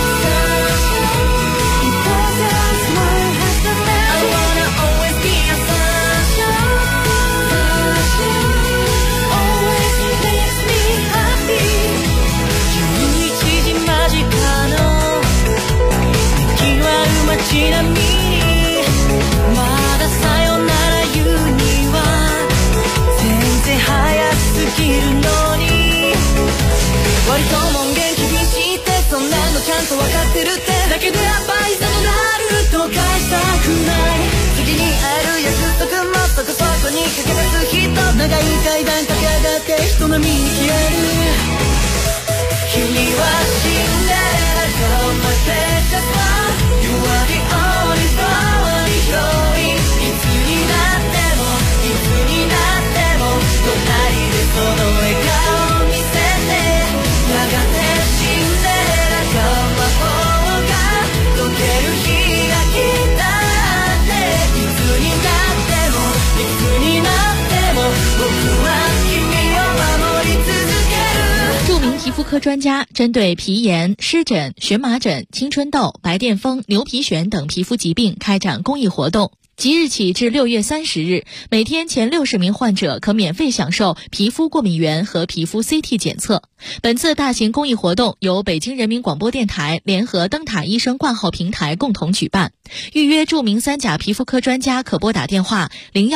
Because my heart's the best I wanna always be your sunshine Always makes me happy 11時間近のにぎわう街並みにまださよなら言うには全然早すぎるのに割と門限気にしてそんなのちゃんと分かってるってだけでやっぱりさとなると返したくない次に会える約束もそこそこにかけ出す人長い階段駆け上がって人並みに消える君はシンデレラ Girl, my precious one You are the only flowering flowing いつになってもいつになっても隣でその笑顔を見せてやがてシンデレラの魔法が解ける日が来たっていつになってもいつになっても僕は君を守り続ける著名皮肤科专家针对皮炎、湿疹、荨麻疹、青春痘、白癜风、牛皮癣等皮肤疾病开展公益活动。即日起至6月30日，每天前60名患者可免费享受皮肤过敏原和皮肤 CT 检测。本次大型公益活动由北京人民广播电台联合灯塔医生挂号平台共同举办。预约著名3甲皮肤科专家可拨打电话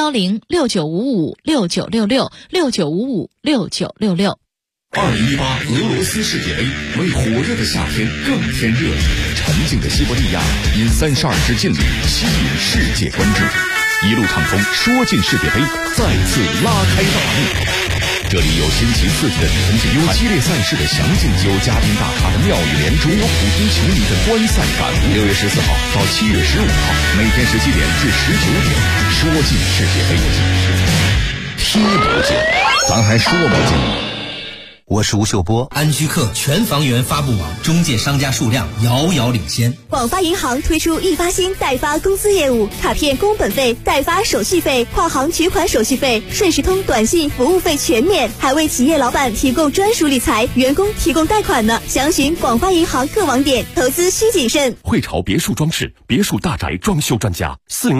010-6955-6966 2018俄罗斯世界杯为火热的夏天更添热力，沉静的西伯利亚因32支劲旅吸引世界关注，一路畅通，说进世界杯再次拉开大幕。这里有新奇刺激的比分竞赛，有激烈赛事的详尽，有嘉宾大咖的妙语连珠，有普通球迷的观赛感悟。6月14号到7月15号，每天17点至19点，说进世界杯，踢不进，咱还说不进。 我是吴秀波。安居客全房源发布网中介商家数量遥遥领先。 广发银行推出易发新代发公司业务，卡片工本费、代发手续费、跨行取款手续费、顺时通短信服务费全免，还为企业老板提供专属理财，员工提供贷款呢。详询广发银行各网点，投资需谨慎。 汇潮别墅装饰，别墅大宅装修专家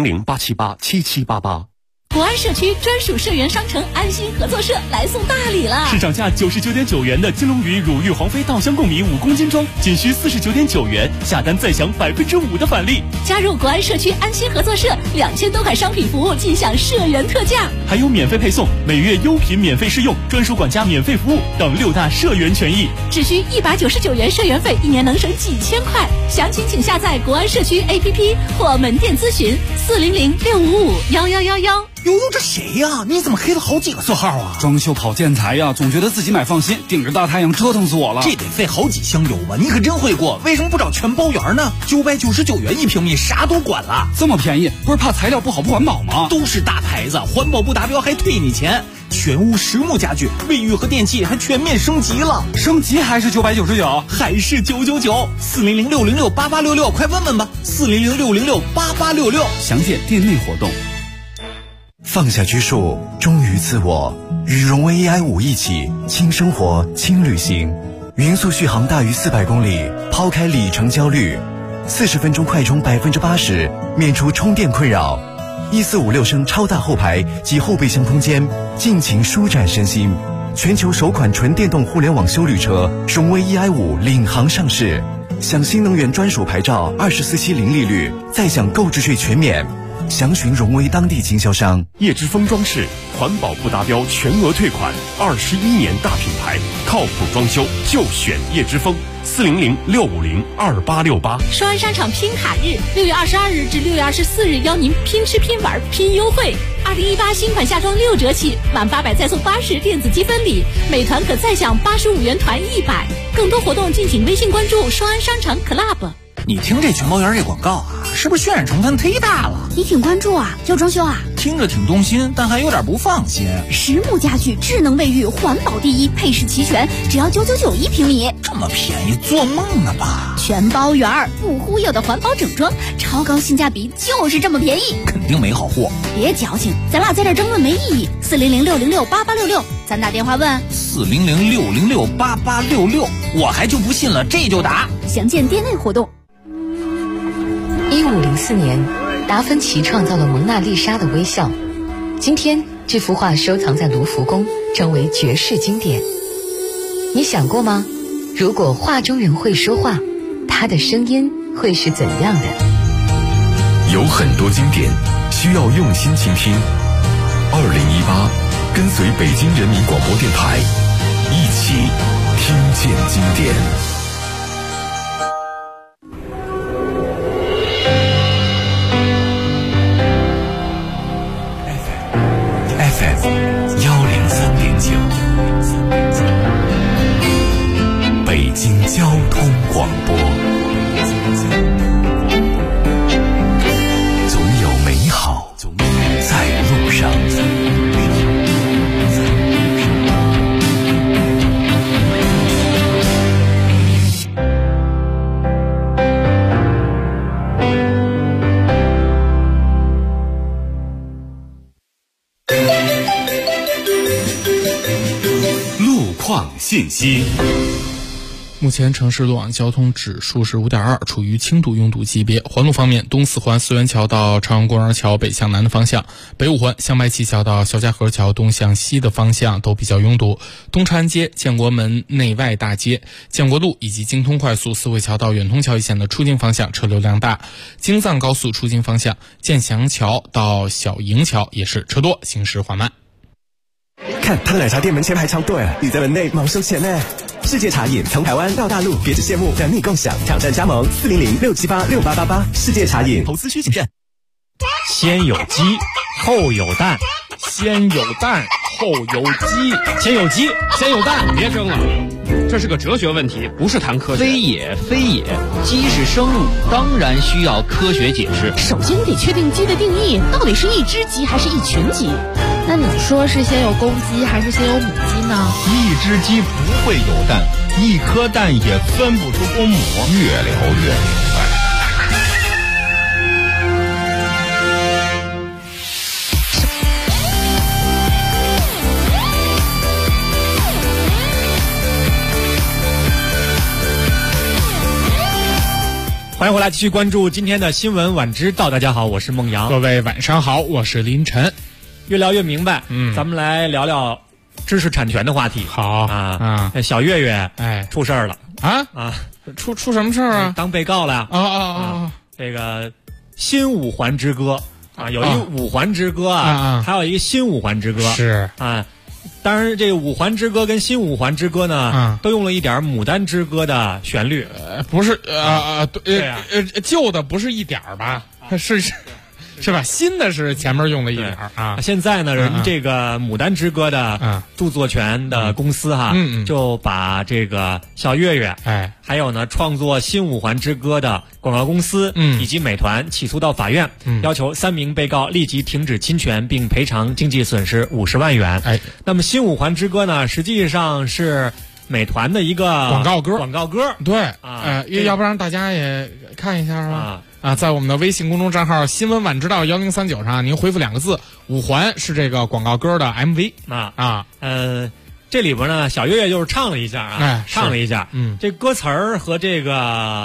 ，400-878-7788。 国安社区专属社员商城安心合作社来送大礼了！ 市场价99.9元的金龙鱼乳浴黄飞稻香贡米5公斤装，仅需49.9元，下单再享5%的返利。 加入国安社区安心合作社，2000多款商品服务尽享社员特价， 还有免费配送、每月优品免费试用、专属管家免费服务等6大社员权益。 只需199元社员费，1年能省几千块。详情请下载国安社区 APP 或门店咨询400-655-1111。 悠悠，这谁呀？你怎么黑了好几个色号啊？ 装修跑建材呀，总觉得自己买放心，顶着大太阳折腾死我了。 这得费好几箱油吧？你可真会过，为什么不找全包圆呢？999元1平米，啥都管了。 这么便宜，不是怕材料不好不环保吗？ 都是大牌子，环保不达标还退你钱。全屋实木家具，卫浴和电器还全面升级了。 升级还是999， 还是999？400-606-8866，快问问吧。400-606-8866， 详见店内活动。 放下拘束，忠于自我，与荣威 AI5一起轻生活轻旅行，匀速续航大于400公里，抛开里程焦虑，40分钟快充80%，免除充电困扰。 1456升超大后排及后备箱空间，尽情舒展身心。全球首款纯电动互联网休旅车荣威 EI5 领航上市，享新能源专属牌照，24期零利率，再享购置税全免。详询荣威当地经销商。 叶之峰装饰，环保不达标全额退款，21年大品牌，靠谱装修就选叶之峰。400-650-2868。 双安商场拼卡日，6月22日至6月24日，邀您拼吃拼玩拼优惠。2018新款夏装6折起，满800再送80电子积分礼，美团可再享85元团100。更多活动敬请微信关注双安商场 Club。 你听这群猫园这广告啊，是不是渲染成分忒大了？ 你挺关注啊，要装修啊？ 听着挺动心，但还有点不放心。 实木家具，智能卫浴，环保第一，配饰齐全，只要999一平米。 这么便宜，做梦呢吧？ 全包圆儿，不忽悠的环保整装，超高性价比，就是这么便宜。 肯定没好货。 别矫情，咱俩在这争论没意义。400-606-8866，咱打电话问。 400-606-8866，我还就不信了，这就打。 详见店内活动。 1504年，达芬奇创造了蒙娜丽莎的微笑。今天，这幅画收藏在卢浮宫，成为绝世经典。你想过吗？如果画中人会说话，他的声音会是怎样的？ 有很多经典需要用心倾听。2018，跟随北京人民广播电台，一起听见经典。北京交通广播，总有美好在路上。路况信息。 目前城市路网交通指数是5.2，处于轻度拥堵级别。环路方面，东四环思源桥到朝阳公园桥北向南的方向，北五环向白旗桥到肖家河桥东向西的方向都比较拥堵。东长安街、建国门内外大街、建国路以及京通快速四惠桥到远通桥一线的出京方向车流量大。京藏高速出京方向，建祥桥到小营桥也是车多，行驶缓慢。 看他的奶茶店门前排超队，你在门内忙收钱呢。世界茶饮从台湾到大陆，别只羡慕，等你共享。挑战加盟400-678-6888，世界茶饮。 投资需谨慎。先有鸡，后有蛋。 先有蛋，后有鸡。 先有鸡，先有蛋。 别争了，这是个哲学问题，不是谈科学。 非也，非也，鸡是生物，当然需要科学解释。 首先你得确定鸡的定义，到底是一只鸡还是一群鸡？那你说是先有公鸡还是先有母鸡呢？ 一只鸡不会有蛋，一颗蛋也分不出公母。 越聊越明白。 欢迎回来，继续关注今天的新闻晚知道。大家好，我是孟阳。 各位晚上好，我是林晨。 越聊越明白，咱们来聊聊知识产权的话题。 好啊， 小月月出事儿了出什么事儿啊？ 当被告了这个新五环之歌啊，有一个五环之歌还有一个新五环之歌是啊。当然，这个五环之歌跟新五环之歌呢，都用了一点牡丹之歌的旋律。 不是旧的不是一点儿吧？是吧？新的是前面用了一点啊。 现在呢，人这个牡丹之歌的著作权的公司就把这个小岳岳还有呢创作新五环之歌的广告公司以及美团起诉到法院，要求3名被告立即停止侵权并赔偿经济损失50万元。那么新五环之歌呢，实际上是美团的一个广告歌。 对要不然大家也看一下吧。在我们的微信公众账号新闻晚知道1039上，您回复2个字五环是这个广告歌的 MV 这里边呢小岳岳就是唱了一下唱了一下这歌词儿和这个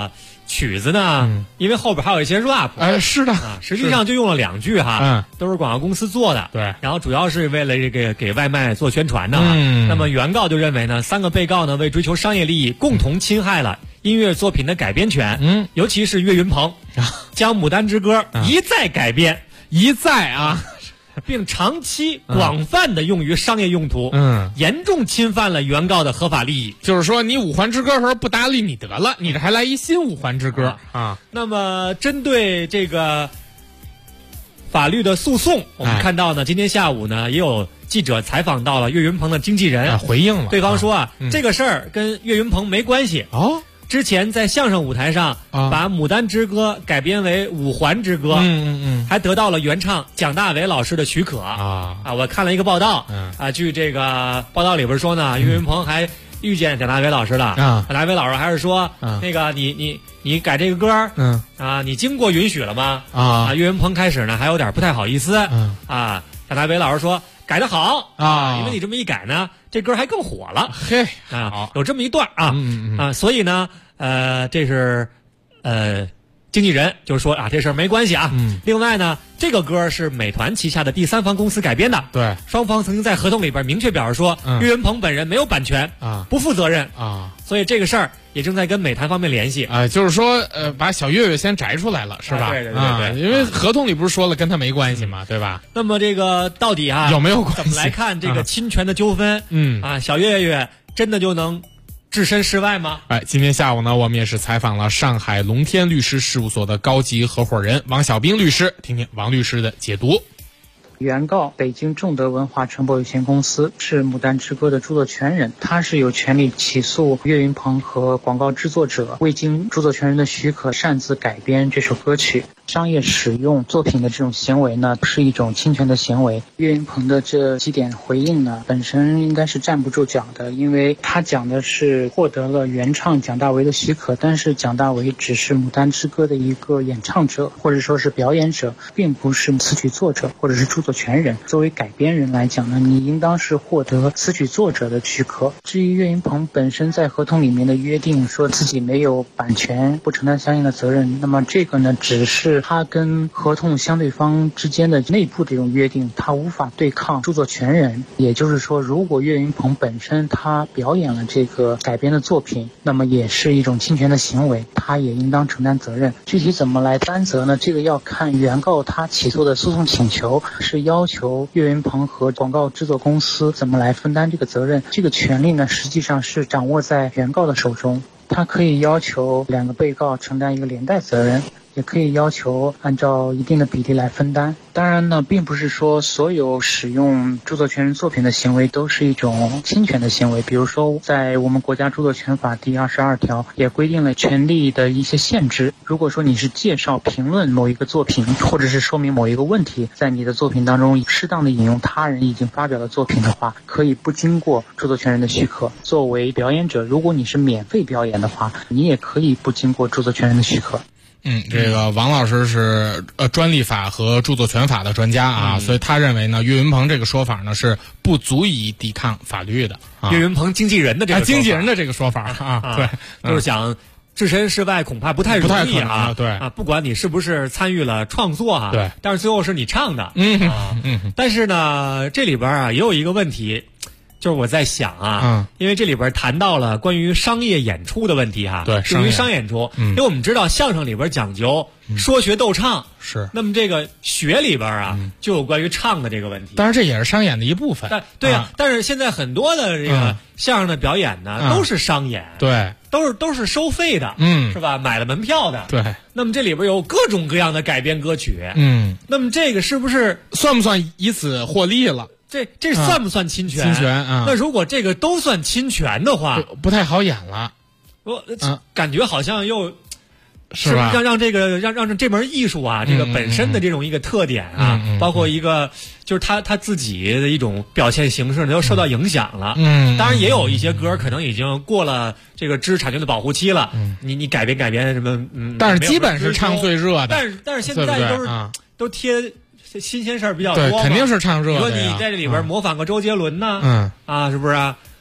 曲子呢，因为后边还有一些 rap， 是的， 实际上就用了2句哈，都是广告公司做的， 对， 然后主要是为了这个给外卖做宣传的，那么原告就认为呢，3个被告呢为追求商业利益，共同侵害了音乐作品的改编权，尤其是岳云鹏将《牡丹之歌》一再改编， 一再啊。 并长期广泛的用于商业用途，严重侵犯了原告的合法利益。 就是说，你五环之歌的时候不搭理你得了，你这还来一新五环之歌啊？ 那么，针对这个法律的诉讼，我们看到呢，今天下午呢，也有记者采访到了岳云鹏的经纪人， 回应了。 对方说这个事儿跟岳云鹏没关系哦。 之前在相声舞台上把《牡丹之歌》改编为《五环之歌》，还得到了原唱蒋大为老师的许可我看了一个报道据这个报道里边说呢，岳云鹏还遇见蒋大为老师了蒋大为老师还是说那个你改这个歌你经过允许了吗岳云鹏开始呢还有点不太好意思蒋大为老师说改得好因为你这么一改呢，这歌还更火了。 嘿有这么一段所以呢，这是经纪人就是说这事儿没关系另外呢，这个歌是美团旗下的第3方公司改编的， 对， 双方曾经在合同里边明确表示说，岳云鹏本人没有版权不负责任所以这个事儿也正在跟美团方面联系就是说把小岳岳先摘出来了是吧？ 对， 因为合同里不是说了跟他没关系嘛，对吧？ 那么这个到底有没有关系？ 怎么来看这个侵权的纠纷？小岳岳真的就能置身事外吗？ 今天下午呢，我们也是采访了上海龙天律师事务所的高级合伙人王小兵律师，听听王律师的解读。 原告北京正德文化传播有限公司是《牡丹之歌》的著作权人，他是有权利起诉岳云鹏和广告制作者未经著作权人的许可擅自改编这首歌曲。商业使用作品的这种行为呢，是一种侵权的行为。岳云鹏的这几点回应呢，本身应该是站不住脚的，因为他讲的是获得了原唱蒋大为的许可，但是蒋大为只是《牡丹之歌》的一个演唱者，或者说是表演者，并不是词曲作者或者是著作权人。作为改编人来讲呢，你应当是获得词曲作者的许可。至于岳云鹏本身在合同里面的约定，说自己没有版权，不承担相应的责任，那么这个呢，只是他跟合同相对方之间的内部这种约定，他无法对抗著作权人。也就是说，如果岳云鹏本身他表演了这个改编的作品，那么也是一种侵权的行为，他也应当承担责任。具体怎么来担责呢？这个要看原告他起诉的诉讼请求是要求岳云鹏和广告制作公司怎么来分担这个责任。这个权利呢，实际上是掌握在原告的手中，他可以要求2个被告承担一个连带责任，也可以要求按照一定的比例来分担。当然呢，并不是说所有使用著作权人作品的行为都是一种侵权的行为。比如说，在我们国家著作权法第22条也规定了权利的一些限制。如果说你是介绍、评论某一个作品，或者是说明某一个问题，在你的作品当中适当的引用他人已经发表的作品的话，可以不经过著作权人的许可。作为表演者，如果你是免费表演的话，你也可以不经过著作权人的许可。 这个王老师是专利法和著作权法的专家所以他认为呢，岳云鹏这个说法呢是不足以抵抗法律的。 岳云鹏经纪人的这个说法对， 就是想置身事外恐怕不太容易对不管你是不是参与了创作对， 但是最后是你唱的但是呢，这里边也有一个问题。就是我在想因为这里边谈到了关于商业演出的问题对， 关于商业演出因为我们知道相声里边讲究说学逗唱是， 那么这个学里边就有关于唱的这个问题， 当然这也是商演的一部分。 对但是现在很多的这个相声的表演呢都是商演， 对， 都是收费的是吧？买了门票的。 对， 那么这里边有各种各样的改编歌曲那么这个是不是算不算以此获利了？ 这算不算侵权？ 侵权那如果这个都算侵权的话， 不太好演了。 我感觉好像又是吧？ 让这门艺术这个本身的这种一个特点包括一个就是他自己的一种表现形式又受到影响了。当然也有一些歌可能已经过了这个知识产权的保护期了。你改编什么但是基本是唱最热的。 但是现在都贴。新鲜事儿比较多， 对，肯定是唱热的。 你说你在这里边模仿个周杰伦呢？是不是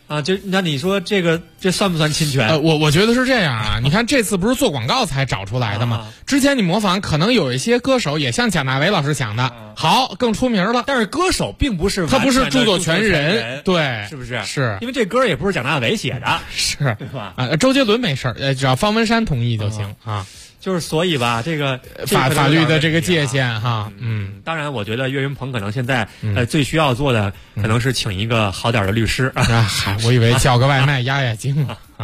啊，那你说这算不算侵权？ 我觉得是这样啊。你看这次不是做广告才找出来的吗？之前你模仿可能有一些歌手也像贾纳维老师想的，好更出名了。 但是歌手并不是他不是著作权人，对， 是不是？ 是因为这歌也不是贾纳维写的， 是对吧？ 周杰伦没事儿，只要方文山同意就行啊。 就是所以吧，这个法律的这个界限哈， 当然，我觉得岳云鹏可能现在最需要做的可能是请一个好点的律师啊。我以为叫个外卖压惊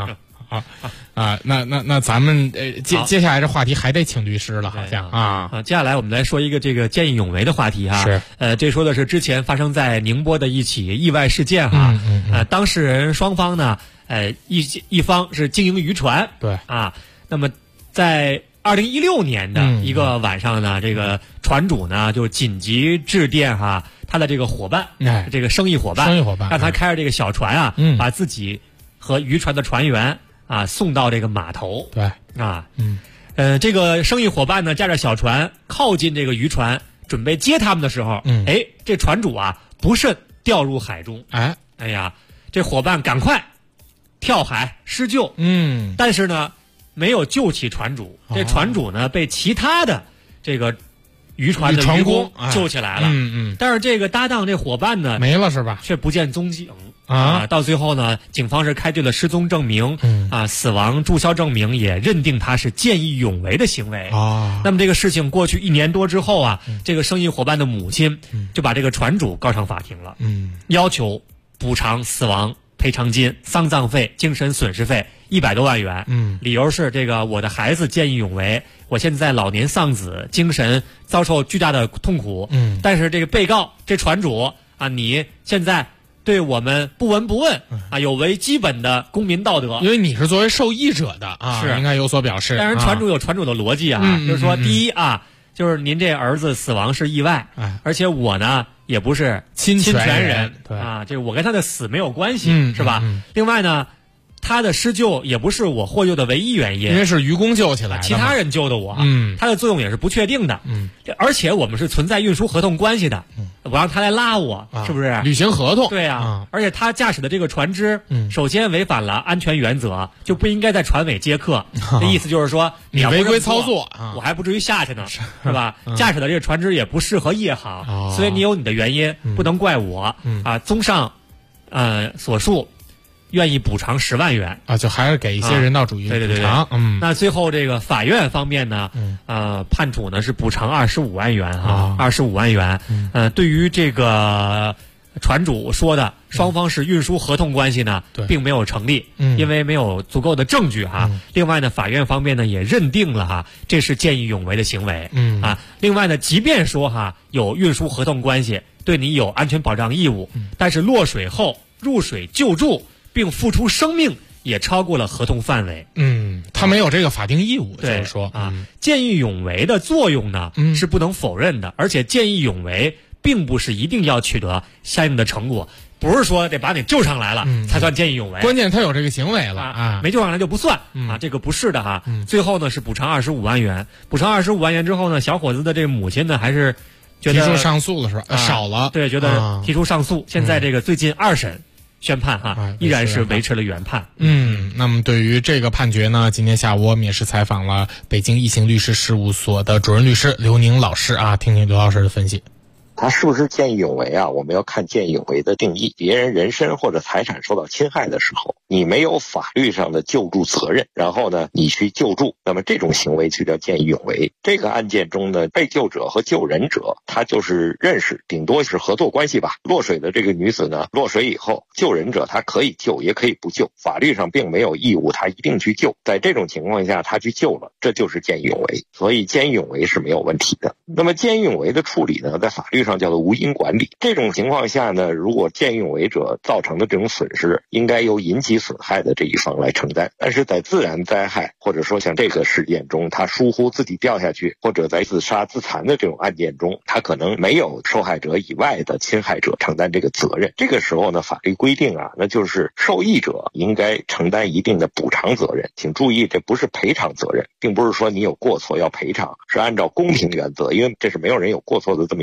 那咱们接下来这话题还得请律师了，好像啊。 接下来我们来说一个这个见义勇为的话题哈。 是这说的是之前发生在宁波的一起意外事件哈。当事人双方呢，一方是经营渔船， 对啊，那么在2016年的一个晚上呢，这个船主呢就紧急致电他的这个伙伴，这个生意伙伴，让他开着这个小船啊，把自己和渔船的船员送到这个码头。 对这个生意伙伴呢驾着小船靠近这个渔船，准备接他们的时候，这船主不慎掉入海中。哎呀，这伙伴赶快跳海施救，但是呢没有救起船主，这船主呢被其他的这个渔船的渔工救起来了。但是这个搭档这伙伴呢没了是吧？ 却不见踪迹到最后呢，警方是开具了失踪证明，死亡注销证明，也认定他是见义勇为的行为。那么这个事情过去1年多之后这个生意伙伴的母亲就把这个船主告上法庭了，要求补偿死亡赔偿金、丧葬费、精神损失费100多万元。理由是这个我的孩子见义勇为，我现在老年丧子，精神遭受巨大的痛苦。但是这个被告这船主你现在对我们不闻不问有违基本的公民道德。 因为你是作为受益者的是应该有所表示。 但是船主有船主的逻辑就是说，第一就是您这儿子死亡是意外，而且我呢也不是侵权人， 对这我跟他的死没有关系，是吧？另外呢，他的施救也不是我获救的唯一原因， 因为是渔工救起来的， 其他人救的我，他的作用也是不确定的，而且我们是存在运输合同关系的，我让他来拉我，是不是履行合同？ 对而且他驾驶的这个船只，首先违反了安全原则，就不应该在船尾接客。这意思就是说， 你违规操作， 我还不至于下去呢，是吧？驾驶的这个船只也不适合夜航，所以你有你的原因，不能怪我综上所述。愿意补偿10万元就还是给一些人道主义补偿。 那最后这个法院方面呢，判处呢是补偿25万元25万元。对于这个船主说的双方是运输合同关系呢，并没有成立，因为没有足够的证据另外呢，法院方面呢也认定了这是见义勇为的行为。另外呢，即便说有运输合同关系，对你有安全保障义务，但是落水后入水救助并付出生命也超过了合同范围。 他没有这个法定义务，就是说见义勇为的作用呢是不能否认的，而且见义勇为并不是一定要取得相应的成果，不是说得把你救上来了才算见义勇为。 关键他有这个行为了没救上来就不算这个不是的最后呢是补偿25万元，补偿25万元之后呢，小伙子的这个母亲呢还是觉得提出上诉了是吧？少了， 对，觉得提出上诉。现在这个最近2审。宣判依然是维持了原判。 那么对于这个判决呢，今天下午我们也是采访了北京一行律师事务所的主任律师刘宁老师听听刘老师的分析。 他是不是见义勇为我们要看见义勇为的定义。别人人身或者财产受到侵害的时候，你没有法律上的救助责任，然后呢你去救助，那么这种行为就叫见义勇为。这个案件中呢，被救者和救人者他就是认识，顶多是合作关系吧。落水的这个女子呢，落水以后，救人者他可以救也可以不救，法律上并没有义务他一定去救。在这种情况下他去救了，这就是见义勇为，所以见义勇为是没有问题的。那么见义勇为的处理呢，在法律上叫做无因管理。这种情况下呢，如果见义勇为者造成的这种损失，应该由引起损害的这一方来承担。但是在自然灾害或者说像这个事件中，他疏忽自己掉下去，或者在自杀自残的这种案件中，他可能没有受害者以外的侵害者承担这个责任。这个时候呢，法律规定那就是受益者应该承担一定的补偿责任。请注意，这不是赔偿责任，并不是说你有过错要赔偿，是按照公平原则，因为这是没有人有过错的这么一个东西。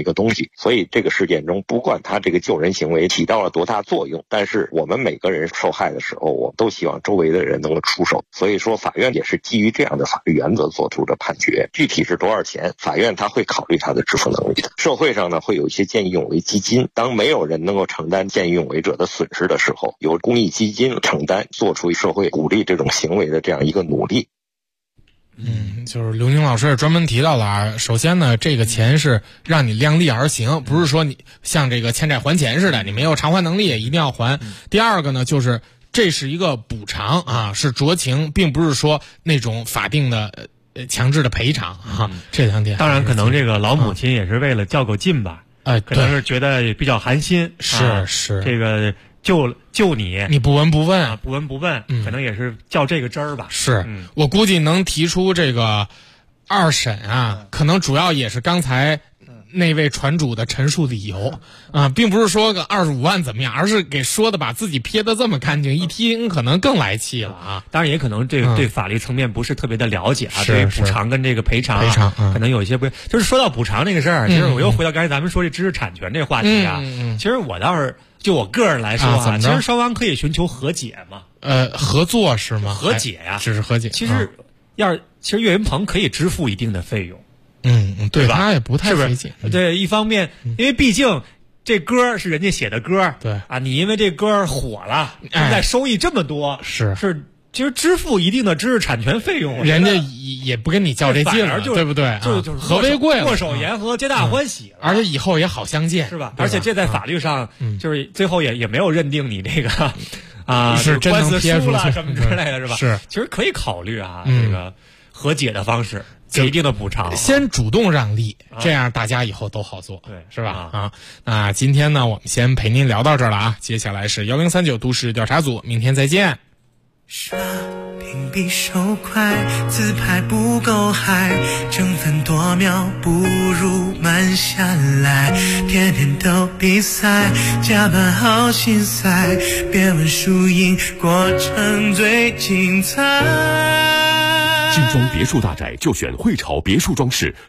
所以这个事件中，不管他这个救人行为起到了多大作用，但是我们每个人受害的时候，我们都希望周围的人能够出手。所以说法院也是基于这样的法律原则做出的判决，具体是多少钱，法院他会考虑他的支付能力的。社会上呢会有一些见义勇为基金，当没有人能够承担见义勇为者的损失的时候，由公益基金承担，做出社会鼓励这种行为的这样一个努力。 就是刘宁老师也专门提到了啊。首先呢，这个钱是让你量力而行，不是说你像这个欠债还钱似的，你没有偿还能力也一定要还。第二个呢，就是这是一个补偿啊，是酌情，并不是说那种法定的强制的赔偿啊。这两点， 当然可能这个老母亲也是为了较个劲吧，可能是觉得也比较寒心， 是这个。救你不闻不问不闻不问，可能也是较这个真儿吧。 是，我估计能提出这个二审啊，可能主要也是刚才那位船主的陈述理由啊，并不是说个25万怎么样，而是给说的把自己撇得这么干净，一听可能更来气了啊。 当然也可能这个对法律层面不是特别的了解啊，对于补偿跟这个赔偿可能有一些不，就是说到补偿这个事儿，其实我又回到刚才咱们说这知识产权这个话题啊，其实我倒是。就我个人来说啊，其实双方可以寻求和解嘛。 合作是吗？ 和解呀， 只是和解。 其实其实岳云鹏可以支付一定的费用， 对吧？ 他也不太费劲。 对，一方面，因为毕竟这歌是人家写的歌， 对啊，你因为这歌火了，现在收益这么多， 是。 其实支付一定的知识产权费用， 人家也不跟你较这劲了，对不对？ 就是和为贵了， 握手言和，皆大欢喜， 而且以后也好相见， 是吧？而且这在法律上，就是最后也没有认定你这个是真能撇出了什么之类的，是吧？ 是， 其实可以考虑啊，这个和解的方式，给一定的补偿， 先主动让利，这样大家以后都好做， 对， 是吧？那今天呢，我们先陪您聊到这儿了啊，接下来是1039都市调查组，明天再见。 刷屏比手快，自拍不够嗨，争分夺秒不如慢下来，天天都比赛，加班好心塞，别问输赢，过程最精彩。 精装别墅大宅就选汇潮别墅装饰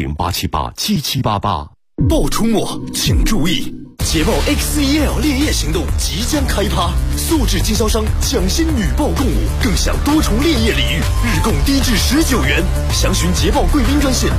，400-878-7788。 报出没，请注意！捷豹 XEL 烈焰行动即将开趴，素质经销商抢先女报共舞，更享多重烈焰礼遇，日供低至19元。详询捷豹贵宾专线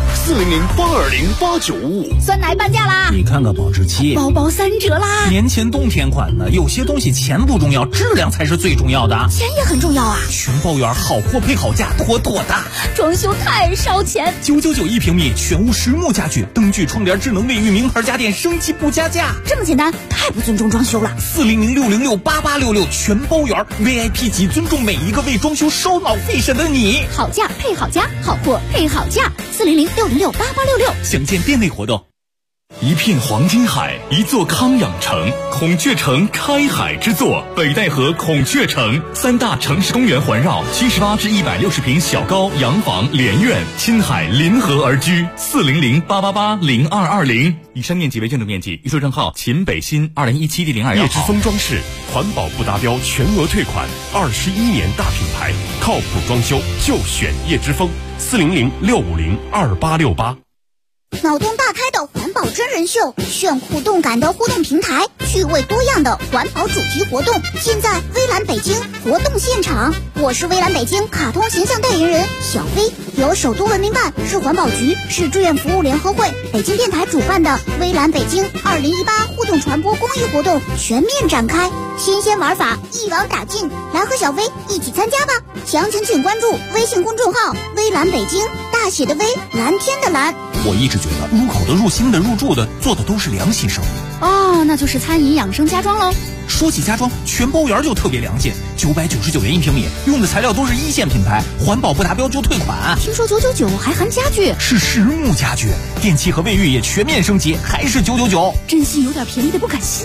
400-820-8955。 酸奶半价啦！ 你看看保质期， 包包3折啦！ 年前冬天款的，有些东西钱不重要，质量才是最重要的。 钱也很重要啊！ 全包圆，好货配好价，妥妥的。 装修太烧钱 ，999一平米，全屋实木家具，灯具、窗帘、智能卫浴，名牌家电，升级不加价。 这么简单，太不尊重装修了。 400-606-8866全包圆 ，VIP 级，尊重每一个为装修烧脑费神的你。 好价配好家，好货配好价，400-606-8866。 详见店内活动。 一片黄金海，一座康养城，孔雀城开海之作，北戴河孔雀城，3大城市公园环绕，78至160平小高洋房连院，亲海临河而居。400-888-0220。以上面积为建筑面积，预售账号秦北新2017-02号。 叶之峰装饰，环保不达标全额退款，21年大品牌，靠谱装修就选叶之峰。400-650-2868。 脑洞大开的环保真人秀，炫酷动感的互动平台，趣味多样的环保主题活动，现在微蓝北京活动现场。我是微蓝北京卡通形象代言人小飞，由首都文明办、市环保局、市志愿服务联合会、北京电台主办的微蓝北京2018互动传播公益活动全面展开，新鲜玩法一网打尽，来和小飞一起参加吧！详情请关注微信公众号微蓝北京，大写的微，蓝天的蓝。 我一直觉得入口的、入心的、入住的，做的都是良心生意。 哦，那就是餐饮养生家装喽。 说起家装，全包圆就特别良心，999元一平米，用的材料都是1线品牌，环保不达标就退款。 听说999还含家具， 是实木家具，电器和卫浴也全面升级，还是999。 真心有点便宜的不敢信。